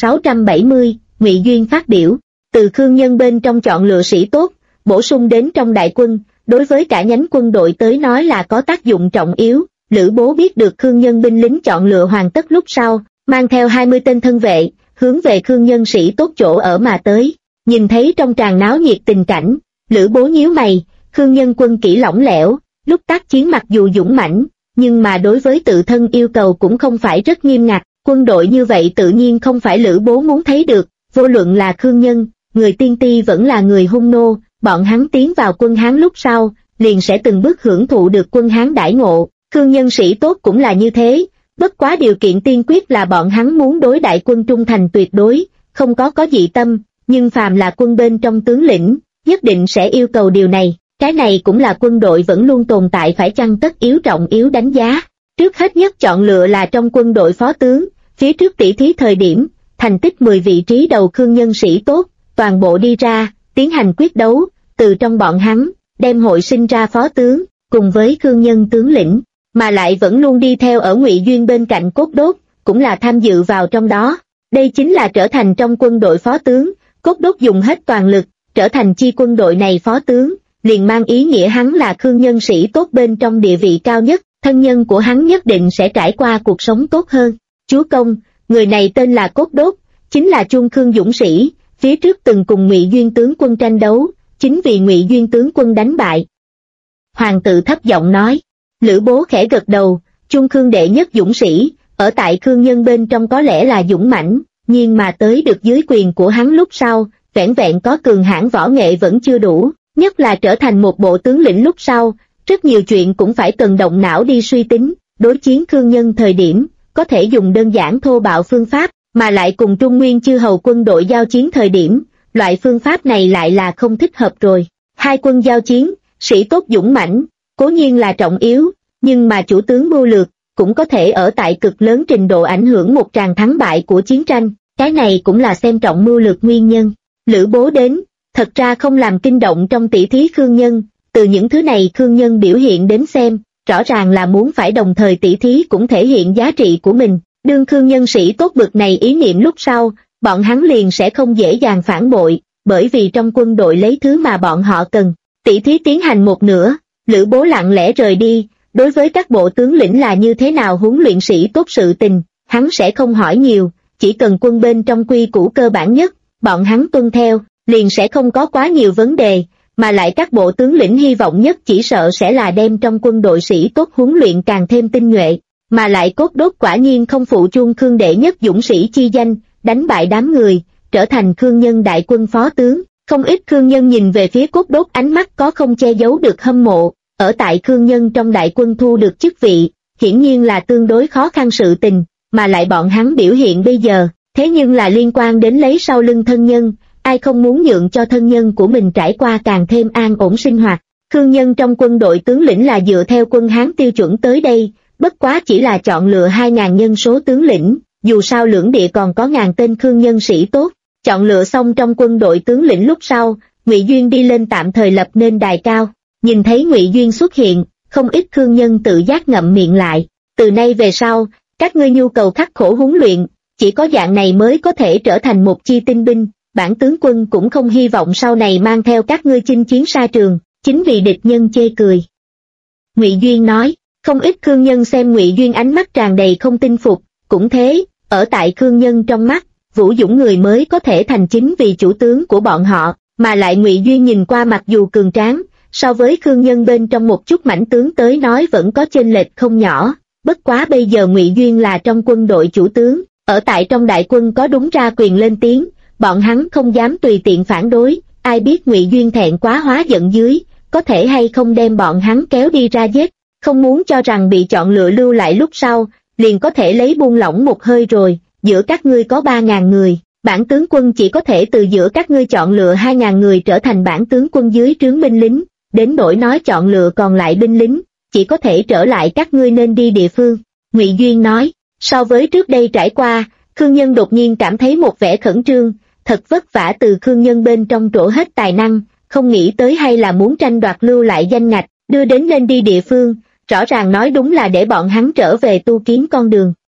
1670, Ngụy Duyên phát biểu. Từ Khương Nhân bên trong chọn lựa sĩ tốt, bổ sung đến trong đại quân, đối với cả nhánh quân đội tới nói là có tác dụng trọng yếu. Lữ Bố biết được Khương Nhân binh lính chọn lựa hoàn tất lúc sau, mang theo 20 tên thân vệ, hướng về Khương Nhân sĩ tốt chỗ ở mà tới. Nhìn thấy trong tràng náo nhiệt tình cảnh, Lữ Bố nhíu mày. Khương Nhân quân kỹ lỏng lẻo, lúc tác chiến mặc dù dũng mãnh, nhưng mà đối với tự thân yêu cầu cũng không phải rất nghiêm ngặt. Quân đội như vậy tự nhiên không phải Lữ Bố muốn thấy được. Vô luận là Khương Nhân, người tiên ti vẫn là người hung nô, bọn hắn tiến vào quân Hán lúc sau, liền sẽ từng bước hưởng thụ được quân Hán đãi ngộ. Khương Nhân sĩ tốt cũng là như thế, bất quá điều kiện tiên quyết là bọn hắn muốn đối đại quân trung thành tuyệt đối, không có dị tâm, nhưng phàm là quân bên trong tướng lĩnh, nhất định sẽ yêu cầu điều này. Cái này cũng là quân đội vẫn luôn tồn tại phải chăng tất yếu trọng yếu đánh giá. Trước hết nhất chọn lựa là trong quân đội phó tướng, phía trước tỷ thí thời điểm, thành tích 10 vị trí đầu Khương Nhân sĩ tốt, toàn bộ đi ra, tiến hành quyết đấu, từ trong bọn hắn, đem hội sinh ra phó tướng, cùng với Khương Nhân tướng lĩnh, mà lại vẫn luôn đi theo ở Ngụy Duyên bên cạnh Cốt Đốt, cũng là tham dự vào trong đó. Đây chính là trở thành trong quân đội phó tướng, Cốt Đốt dùng hết toàn lực, trở thành chi quân đội này phó tướng, liền mang ý nghĩa hắn là Khương Nhân sĩ tốt bên trong địa vị cao nhất, thân nhân của hắn nhất định sẽ trải qua cuộc sống tốt hơn. Chúa công, người này tên là Cốt Đốt, chính là Trung Khương dũng sĩ, phía trước từng cùng Ngụy Duyên tướng quân tranh đấu, chính vì Ngụy Duyên tướng quân đánh bại. Hoàng tự thấp giọng nói. Lữ Bố khẽ gật đầu, Trung Khương đệ nhất dũng sĩ, ở tại Khương Nhân bên trong có lẽ là dũng mãnh, nhưng mà tới được dưới quyền của hắn lúc sau, vẻn vẹn có cường hãn võ nghệ vẫn chưa đủ, nhất là trở thành một bộ tướng lĩnh lúc sau, rất nhiều chuyện cũng phải cần động não đi suy tính. Đối chiến Khương Nhân thời điểm, có thể dùng đơn giản thô bạo phương pháp, mà lại cùng Trung Nguyên chư hầu quân đội giao chiến thời điểm, loại phương pháp này lại là không thích hợp rồi. Hai quân giao chiến, sĩ tốt dũng mãnh, cố nhiên là trọng yếu, nhưng mà chủ tướng mưu lược, cũng có thể ở tại cực lớn trình độ ảnh hưởng một tràng thắng bại của chiến tranh, cái này cũng là xem trọng mưu lược nguyên nhân. Lữ Bố đến, thật ra không làm kinh động trong tỷ thí Khương Nhân, từ những thứ này Khương Nhân biểu hiện đến xem, rõ ràng là muốn phải đồng thời tỷ thí cũng thể hiện giá trị của mình. Đương Khương Nhân sĩ tốt bực này ý niệm lúc sau, bọn hắn liền sẽ không dễ dàng phản bội, bởi vì trong quân đội lấy thứ mà bọn họ cần. Tỷ thí tiến hành một nửa, Lữ Bố lặng lẽ rời đi, đối với các bộ tướng lĩnh là như thế nào huấn luyện sĩ tốt sự tình, hắn sẽ không hỏi nhiều, chỉ cần quân bên trong quy củ cơ bản nhất, bọn hắn tuân theo, liền sẽ không có quá nhiều vấn đề, mà lại các bộ tướng lĩnh hy vọng nhất chỉ sợ sẽ là đem trong quân đội sĩ tốt huấn luyện càng thêm tinh nhuệ, mà lại Cốt Đốt quả nhiên không phụ Trung Khương đệ nhất dũng sĩ chi danh, đánh bại đám người, trở thành Khương Nhân đại quân phó tướng. Không ít Khương Nhân nhìn về phía Cốt Đốt ánh mắt có không che giấu được hâm mộ, ở tại Khương Nhân trong đại quân thu được chức vị, hiển nhiên là tương đối khó khăn sự tình, mà lại bọn hắn biểu hiện bây giờ, thế nhưng là liên quan đến lấy sau lưng thân nhân, ai không muốn nhượng cho thân nhân của mình trải qua càng thêm an ổn sinh hoạt. Khương Nhân trong quân đội tướng lĩnh là dựa theo quân Hán tiêu chuẩn tới đây, bất quá chỉ là chọn lựa 2.000 nhân số tướng lĩnh, dù sao lưỡng địa còn có ngàn tên Khương Nhân sĩ tốt. Chọn lựa xong trong quân đội tướng lĩnh lúc sau, Ngụy Duyên đi lên tạm thời lập nên đài cao, nhìn thấy Ngụy Duyên xuất hiện, không ít Khương Nhân tự giác ngậm miệng lại. Từ nay về sau, các ngươi nhu cầu khắc khổ huấn luyện, chỉ có dạng này mới có thể trở thành một chi tinh binh, bản tướng quân cũng không hy vọng sau này mang theo các ngươi chinh chiến xa trường, chính vì địch nhân chê cười. Ngụy Duyên nói, không ít Khương Nhân xem Ngụy Duyên ánh mắt tràn đầy không tin phục, cũng thế, ở tại Khương Nhân trong mắt, vũ dũng người mới có thể thành chính vì chủ tướng của bọn họ, mà lại Ngụy Duyên nhìn qua mặc dù cường tráng, so với Khương Nhân bên trong một chút mãnh tướng tới nói vẫn có chênh lệch không nhỏ, bất quá bây giờ Ngụy Duyên là trong quân đội chủ tướng, ở tại trong đại quân có đúng ra quyền lên tiếng, bọn hắn không dám tùy tiện phản đối, ai biết Ngụy Duyên thẹn quá hóa giận dưới, có thể hay không đem bọn hắn kéo đi ra giết, không muốn cho rằng bị chọn lựa lưu lại lúc sau, liền có thể lấy buông lỏng một hơi rồi. Giữa các ngươi có 3.000 người, bản tướng quân chỉ có thể từ giữa các ngươi chọn lựa 2.000 người trở thành bản tướng quân dưới trướng binh lính, đến nỗi nói chọn lựa còn lại binh lính, chỉ có thể trở lại các ngươi nên đi địa phương. Ngụy Duyên nói, so với trước đây trải qua, Khương Nhân đột nhiên cảm thấy một vẻ khẩn trương, thật vất vả từ Khương Nhân bên trong trổ hết tài năng, không nghĩ tới hay là muốn tranh đoạt lưu lại danh ngạch, đưa đến nên đi địa phương, rõ ràng nói đúng là để bọn hắn trở về tu kiến con đường.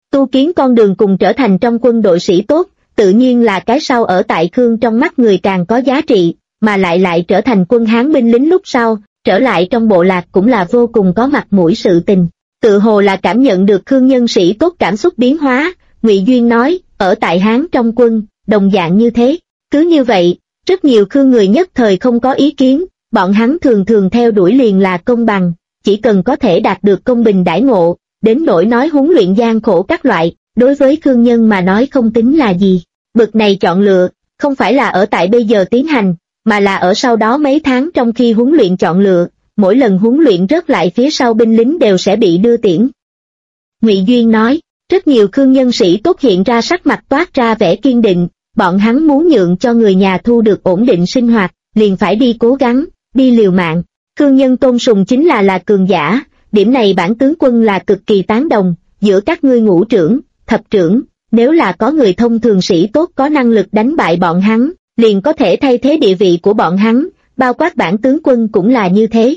Tu kiến con đường cùng trở thành trong quân đội sĩ tốt, tự nhiên là cái sau ở tại Khương trong mắt người càng có giá trị, mà lại trở thành quân Hán binh lính lúc sau, trở lại trong bộ lạc cũng là vô cùng có mặt mũi sự tình. Tự hồ là cảm nhận được Khương nhân sĩ tốt cảm xúc biến hóa, Ngụy Duyên nói, ở tại Hán trong quân, đồng dạng như thế. Cứ như vậy, rất nhiều Khương người nhất thời không có ý kiến, bọn hắn thường theo đuổi liền là công bằng, chỉ cần có thể đạt được công bình đãi ngộ, đến nỗi nói huấn luyện gian khổ các loại, đối với Khương nhân mà nói không tính là gì. Bực này chọn lựa, không phải là ở tại bây giờ tiến hành, mà là ở sau đó mấy tháng trong khi huấn luyện chọn lựa, mỗi lần huấn luyện rớt lại phía sau binh lính đều sẽ bị đưa tiễn. Ngụy Duyên nói, rất nhiều Khương nhân sĩ tốt hiện ra sắc mặt toát ra vẻ kiên định, bọn hắn muốn nhượng cho người nhà thu được ổn định sinh hoạt, liền phải đi cố gắng, đi liều mạng. Khương nhân tôn sùng chính là cường giả, điểm này bản tướng quân là cực kỳ tán đồng, giữa các ngươi ngũ trưởng, thập trưởng, nếu là có người thông thường sĩ tốt có năng lực đánh bại bọn hắn, liền có thể thay thế địa vị của bọn hắn, bao quát bản tướng quân cũng là như thế.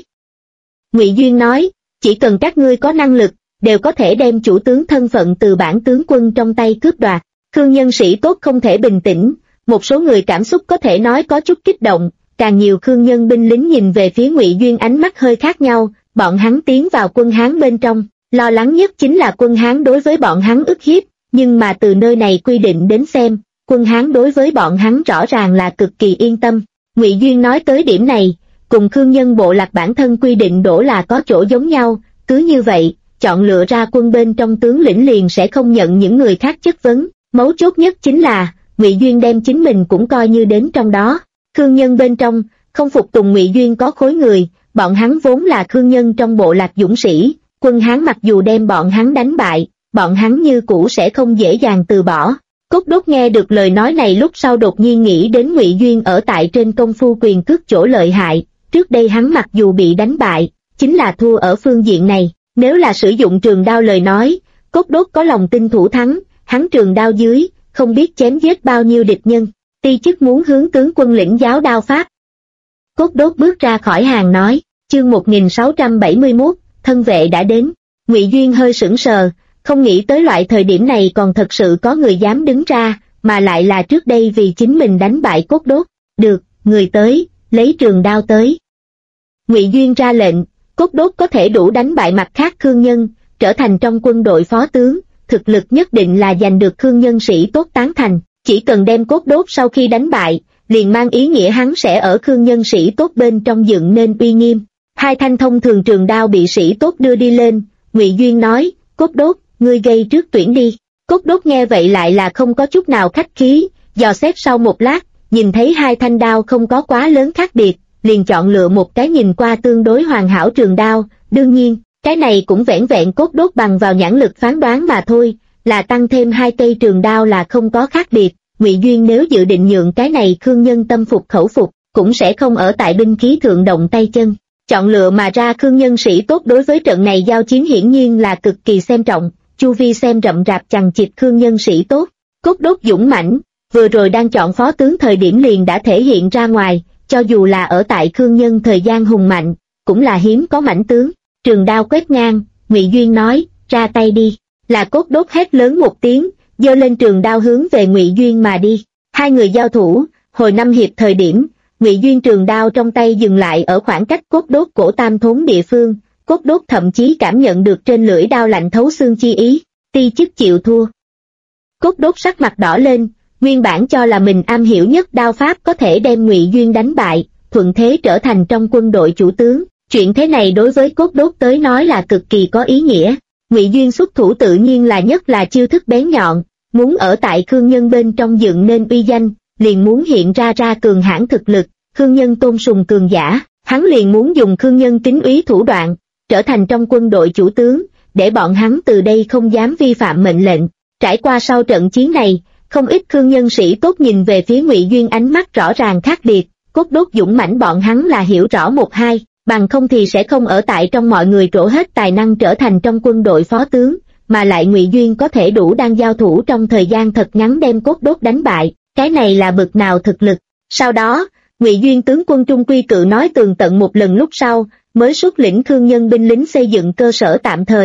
Ngụy Duyên nói, chỉ cần các ngươi có năng lực, đều có thể đem chủ tướng thân phận từ bản tướng quân trong tay cướp đoạt. Khương nhân sĩ tốt không thể bình tĩnh, một số người cảm xúc có thể nói có chút kích động, càng nhiều Khương nhân binh lính nhìn về phía Ngụy Duyên ánh mắt hơi khác nhau, bọn hắn tiến vào quân Hán bên trong, lo lắng nhất chính là quân Hán đối với bọn hắn ức hiếp, nhưng mà từ nơi này quy định đến xem, quân Hán đối với bọn hắn rõ ràng là cực kỳ yên tâm. Ngụy Duyên nói tới điểm này, cùng Khương nhân bộ lạc bản thân quy định đổ là có chỗ giống nhau, cứ như vậy, chọn lựa ra quân bên trong tướng lĩnh liền sẽ không nhận những người khác chất vấn, mấu chốt nhất chính là, Ngụy Duyên đem chính mình cũng coi như đến trong đó. Khương nhân bên trong, không phục tùng Ngụy Duyên có khối người, bọn hắn vốn là Khương nhân trong bộ lạc dũng sĩ, quân Hán mặc dù đem bọn hắn đánh bại, bọn hắn như cũ sẽ không dễ dàng từ bỏ. Cốt Đốt nghe được lời nói này lúc sau đột nhiên nghĩ đến Ngụy Duyên ở tại trên công phu quyền cước chỗ lợi hại, trước đây hắn mặc dù bị đánh bại, chính là thua ở phương diện này, nếu là sử dụng trường đao lời nói, Cốt Đốt có lòng tin thủ thắng, hắn trường đao dưới, không biết chém giết bao nhiêu địch nhân, ti chức muốn hướng tướng quân lĩnh giáo đao pháp. Cốt Đốt bước ra khỏi hàng nói, chương 1671, thân vệ đã đến. Ngụy Duyên hơi sững sờ, không nghĩ tới loại thời điểm này còn thật sự có người dám đứng ra, mà lại là trước đây vì chính mình đánh bại Cốt Đốt. Được, người tới, lấy trường đao tới. Ngụy Duyên ra lệnh, Cốt Đốt có thể đủ đánh bại mặt khác Khương nhân, trở thành trong quân đội phó tướng, thực lực nhất định là giành được Khương nhân sĩ tốt tán thành, chỉ cần đem Cốt Đốt sau khi đánh bại, liền mang ý nghĩa hắn sẽ ở Khương nhân sĩ tốt bên trong dựng nên uy nghiêm. Hai thanh thông thường trường đao bị sĩ tốt đưa đi lên, Ngụy Duyên nói, Cốt Đốt, ngươi gây trước tuyển đi. Cốt Đốt nghe vậy lại là không có chút nào khách khí, dò xét sau một lát, nhìn thấy hai thanh đao không có quá lớn khác biệt, liền chọn lựa một cái nhìn qua tương đối hoàn hảo trường đao, đương nhiên, cái này cũng vẻn vẹn Cốt Đốt bằng vào nhãn lực phán đoán mà thôi, là tăng thêm hai cây trường đao là không có khác biệt. Ngụy Duyên nếu dự định nhượng cái này Khương nhân tâm phục khẩu phục, cũng sẽ không ở tại binh khí thượng động tay chân. Chọn lựa mà ra Khương nhân sĩ tốt đối với trận này giao chiến hiển nhiên là cực kỳ xem trọng, chu vi xem rậm rạp chằng chịt Khương nhân sĩ tốt. Cốt Đốt dũng mãnh, vừa rồi đang chọn phó tướng thời điểm liền đã thể hiện ra ngoài, cho dù là ở tại Khương nhân thời gian hùng mạnh, cũng là hiếm có mãnh tướng. Trường đao quét ngang, Ngụy Duyên nói, ra tay đi. Là Cốt Đốt hét lớn một tiếng, giơ lên trường đao hướng về Ngụy Duyên mà đi. Hai người giao thủ, hồi 5 hiệp thời điểm, Ngụy Duyên trường đao trong tay dừng lại ở khoảng cách Cốt Đốt cổ tam thốn địa phương, Cốt Đốt thậm chí cảm nhận được trên lưỡi đao lạnh thấu xương chi ý, ti chức chịu thua. Cốt Đốt sắc mặt đỏ lên, nguyên bản cho là mình am hiểu nhất đao pháp có thể đem Ngụy Duyên đánh bại, thuận thế trở thành trong quân đội chủ tướng, chuyện thế này đối với Cốt Đốt tới nói là cực kỳ có ý nghĩa. Ngụy Duyên xuất thủ tự nhiên là nhất là chiêu thức bén nhọn, muốn ở tại Khương nhân bên trong dựng nên uy danh, liền muốn hiện ra cường hãn thực lực, Khương nhân tôn sùng cường giả, hắn liền muốn dùng Khương nhân kính úy thủ đoạn, trở thành trong quân đội chủ tướng, để bọn hắn từ đây không dám vi phạm mệnh lệnh. Trải qua sau trận chiến này, không ít Khương nhân sĩ tốt nhìn về phía Ngụy Duyên ánh mắt rõ ràng khác biệt, Cốt Đốt dũng mãnh bọn hắn là hiểu rõ một hai, bằng không thì sẽ không ở tại trong mọi người trổ hết tài năng trở thành trong quân đội phó tướng, mà lại Ngụy Duyên có thể đủ đang giao thủ trong thời gian thật ngắn đem Cốt Đốt đánh bại, cái này là bực nào thực lực. Sau đó, Ngụy Duyên tướng quân trung quy cự nói tường tận một lần lúc sau, mới xuất lĩnh Khương nhân binh lính xây dựng cơ sở tạm thời,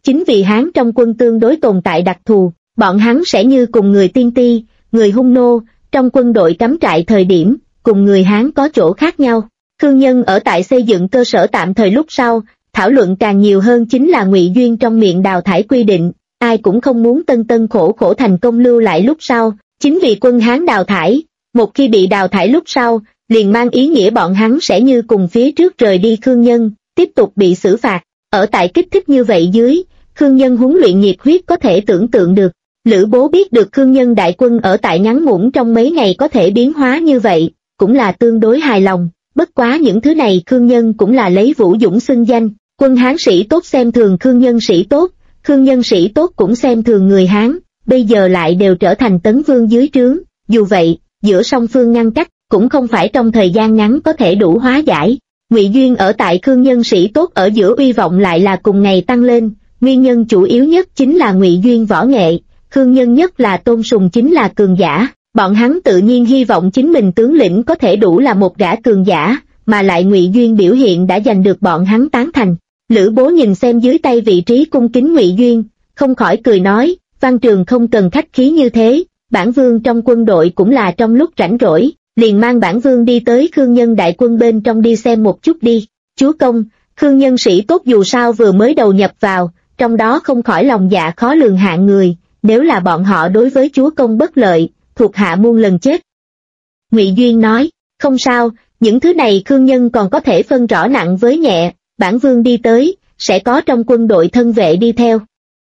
chính vì Hán trong quân tương đối tồn tại đặc thù, bọn hắn sẽ như cùng người Tiên Ti, người Hung Nô, trong quân đội cắm trại thời điểm, cùng người Hán có chỗ khác nhau. Khương Nhân ở tại xây dựng cơ sở tạm thời lúc sau, thảo luận càng nhiều hơn chính là Ngụy Duyên trong miệng đào thải quy định, ai cũng không muốn tân tân khổ khổ thành công lưu lại lúc sau, chính vì quân Hán đào thải, một khi bị đào thải lúc sau, liền mang ý nghĩa bọn hắn sẽ như cùng phía trước rời đi Khương Nhân, tiếp tục bị xử phạt. Ở tại kích thích như vậy dưới, Khương Nhân huấn luyện nhiệt huyết có thể tưởng tượng được. Lữ Bố biết được Khương Nhân đại quân ở tại ngắn ngủn trong mấy ngày có thể biến hóa như vậy, cũng là tương đối hài lòng. Bất quá những thứ này Khương Nhân cũng là lấy Vũ Dũng xưng danh, quân Hán sĩ tốt xem thường Khương Nhân sĩ tốt, Khương Nhân sĩ tốt cũng xem thường người Hán, bây giờ lại đều trở thành Tấn Vương dưới trướng. Dù vậy, giữa song phương ngăn cách, cũng không phải trong thời gian ngắn có thể đủ hóa giải. Ngụy Duyên ở tại Khương Nhân sĩ tốt ở giữa uy vọng lại là cùng ngày tăng lên, nguyên nhân chủ yếu nhất chính là Ngụy Duyên võ nghệ, Khương Nhân nhất là tôn sùng chính là cường giả, bọn hắn tự nhiên hy vọng chính mình tướng lĩnh có thể đủ là một gã cường giả, mà lại Ngụy Duyên biểu hiện đã giành được bọn hắn tán thành. Lữ Bố nhìn xem dưới tay vị trí cung kính Ngụy Duyên, không khỏi cười nói, Văn Trường không cần khách khí như thế, bản vương trong quân đội cũng là trong lúc rảnh rỗi, liền mang bản vương đi tới Khương Nhân đại quân bên trong đi xem một chút đi. Chúa công, Khương Nhân sĩ tốt dù sao vừa mới đầu nhập vào, trong đó không khỏi lòng dạ khó lường hạng người, nếu là bọn họ đối với chúa công bất lợi, thuộc hạ muôn lần chết. Ngụy Duyên nói, không sao, những thứ này Khương Nhân còn có thể phân rõ nặng với nhẹ, bản vương đi tới, sẽ có trong quân đội thân vệ đi theo.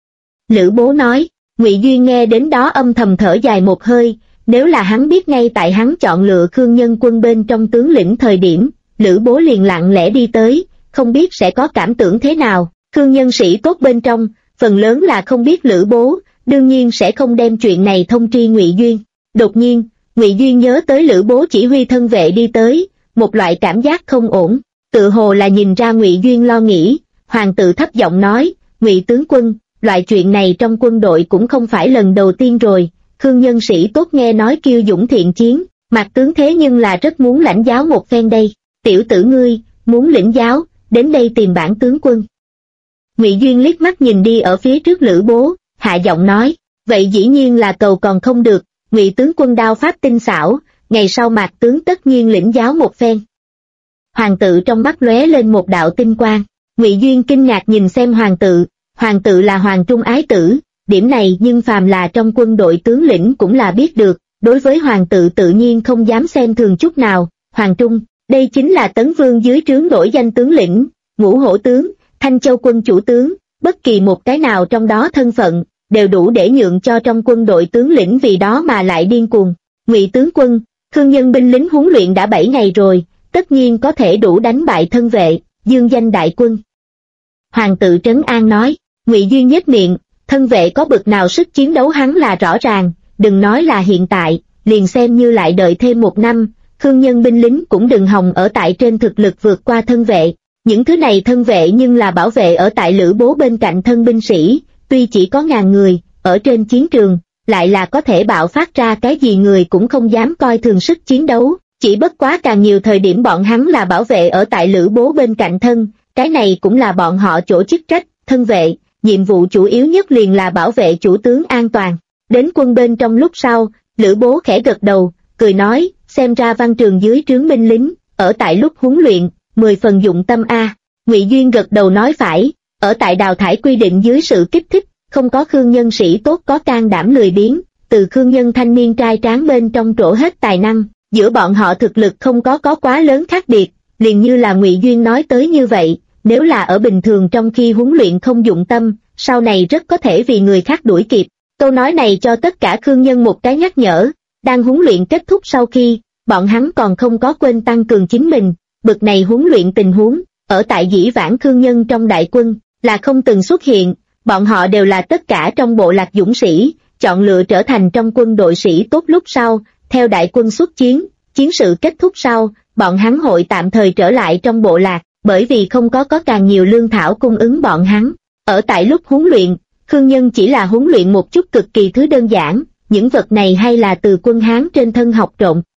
Lữ Bố nói, Ngụy Duyên nghe đến đó âm thầm thở dài một hơi, nếu là hắn biết ngay tại hắn chọn lựa Khương Nhân quân bên trong tướng lĩnh thời điểm, Lữ Bố liền lặng lẽ đi tới, không biết sẽ có cảm tưởng thế nào. Khương Nhân sĩ tốt bên trong, phần lớn là không biết Lữ Bố, đương nhiên sẽ không đem chuyện này thông tri Ngụy Duyên. Đột nhiên, Ngụy Duyên nhớ tới Lữ Bố chỉ huy thân vệ đi tới, một loại cảm giác không ổn, tự hồ là nhìn ra Ngụy Duyên lo nghĩ, hoàng tự thấp giọng nói, Ngụy tướng quân, loại chuyện này trong quân đội cũng không phải lần đầu tiên rồi. Khương Nhân sĩ tốt nghe nói kiêu dũng thiện chiến, mặt tướng thế nhưng là rất muốn lãnh giáo một phen đây. Tiểu tử ngươi, muốn lĩnh giáo, đến đây tìm bản tướng quân. Ngụy Duyên liếc mắt nhìn đi ở phía trước Lữ Bố, hạ giọng nói, vậy dĩ nhiên là cầu còn không được, Ngụy tướng quân đao pháp tinh xảo, ngày sau mạc tướng tất nhiên lĩnh giáo một phen. Hoàng tự trong mắt lóe lên một đạo tinh quang, Ngụy Duyên kinh ngạc nhìn xem hoàng tự là hoàng trung ái tử, điểm này nhưng phàm là trong quân đội tướng lĩnh cũng là biết được, đối với hoàng tự tự nhiên không dám xem thường chút nào. Hoàng trung, đây chính là Tấn Vương dưới trướng nổi danh tướng lĩnh, Ngũ Hổ tướng, Thanh Châu quân chủ tướng, bất kỳ một cái nào trong đó thân phận, đều đủ để nhượng cho trong quân đội tướng lĩnh vì đó mà lại điên cuồng. Ngụy tướng quân, Khương Nhân binh lính huấn luyện đã 7 ngày rồi, tất nhiên có thể đủ đánh bại thân vệ, dương danh đại quân. Hoàng tự trấn an nói, Ngụy Duyên nhếch miệng, thân vệ có bực nào sức chiến đấu hắn là rõ ràng, đừng nói là hiện tại, liền xem như lại đợi thêm 1 năm, Khương Nhân binh lính cũng đừng hòng ở tại trên thực lực vượt qua thân vệ. Những thứ này thân vệ nhưng là bảo vệ ở tại Lữ Bố bên cạnh thân binh sĩ, tuy chỉ có 1000 người, ở trên chiến trường, lại là có thể bạo phát ra cái gì người cũng không dám coi thường sức chiến đấu, chỉ bất quá càng nhiều thời điểm bọn hắn là bảo vệ ở tại Lữ Bố bên cạnh thân, cái này cũng là bọn họ chỗ chức trách, thân vệ, nhiệm vụ chủ yếu nhất liền là bảo vệ chủ tướng an toàn. Đến quân bên trong lúc sau, Lữ Bố khẽ gật đầu, cười nói, xem ra Văn Trường dưới trướng binh lính, ở tại lúc huấn luyện, 10 phần dụng tâm a. Ngụy Duyên gật đầu nói phải, ở tại đào thải quy định dưới sự kích thích, không có Khương Nhân sĩ tốt có can đảm lười biếng, từ Khương Nhân thanh niên trai tráng bên trong trổ hết tài năng, giữa bọn họ thực lực không có quá lớn khác biệt, liền như là Ngụy Duyên nói tới như vậy, nếu là ở bình thường trong khi huấn luyện không dụng tâm, sau này rất có thể vì người khác đuổi kịp. Câu nói này cho tất cả Khương Nhân một cái nhắc nhở, đang huấn luyện kết thúc sau khi, bọn hắn còn không có quên tăng cường chính mình, bực này huấn luyện tình huống, ở tại dĩ vãng Khương Nhân trong đại quân, là không từng xuất hiện, bọn họ đều là tất cả trong bộ lạc dũng sĩ, chọn lựa trở thành trong quân đội sĩ tốt lúc sau, theo đại quân xuất chiến, chiến sự kết thúc sau, bọn hắn hội tạm thời trở lại trong bộ lạc, bởi vì không có càng nhiều lương thảo cung ứng bọn hắn. Ở tại lúc huấn luyện, Khương Nhân chỉ là huấn luyện một chút cực kỳ thứ đơn giản, những vật này hay là từ quân Hán trên thân học trộn,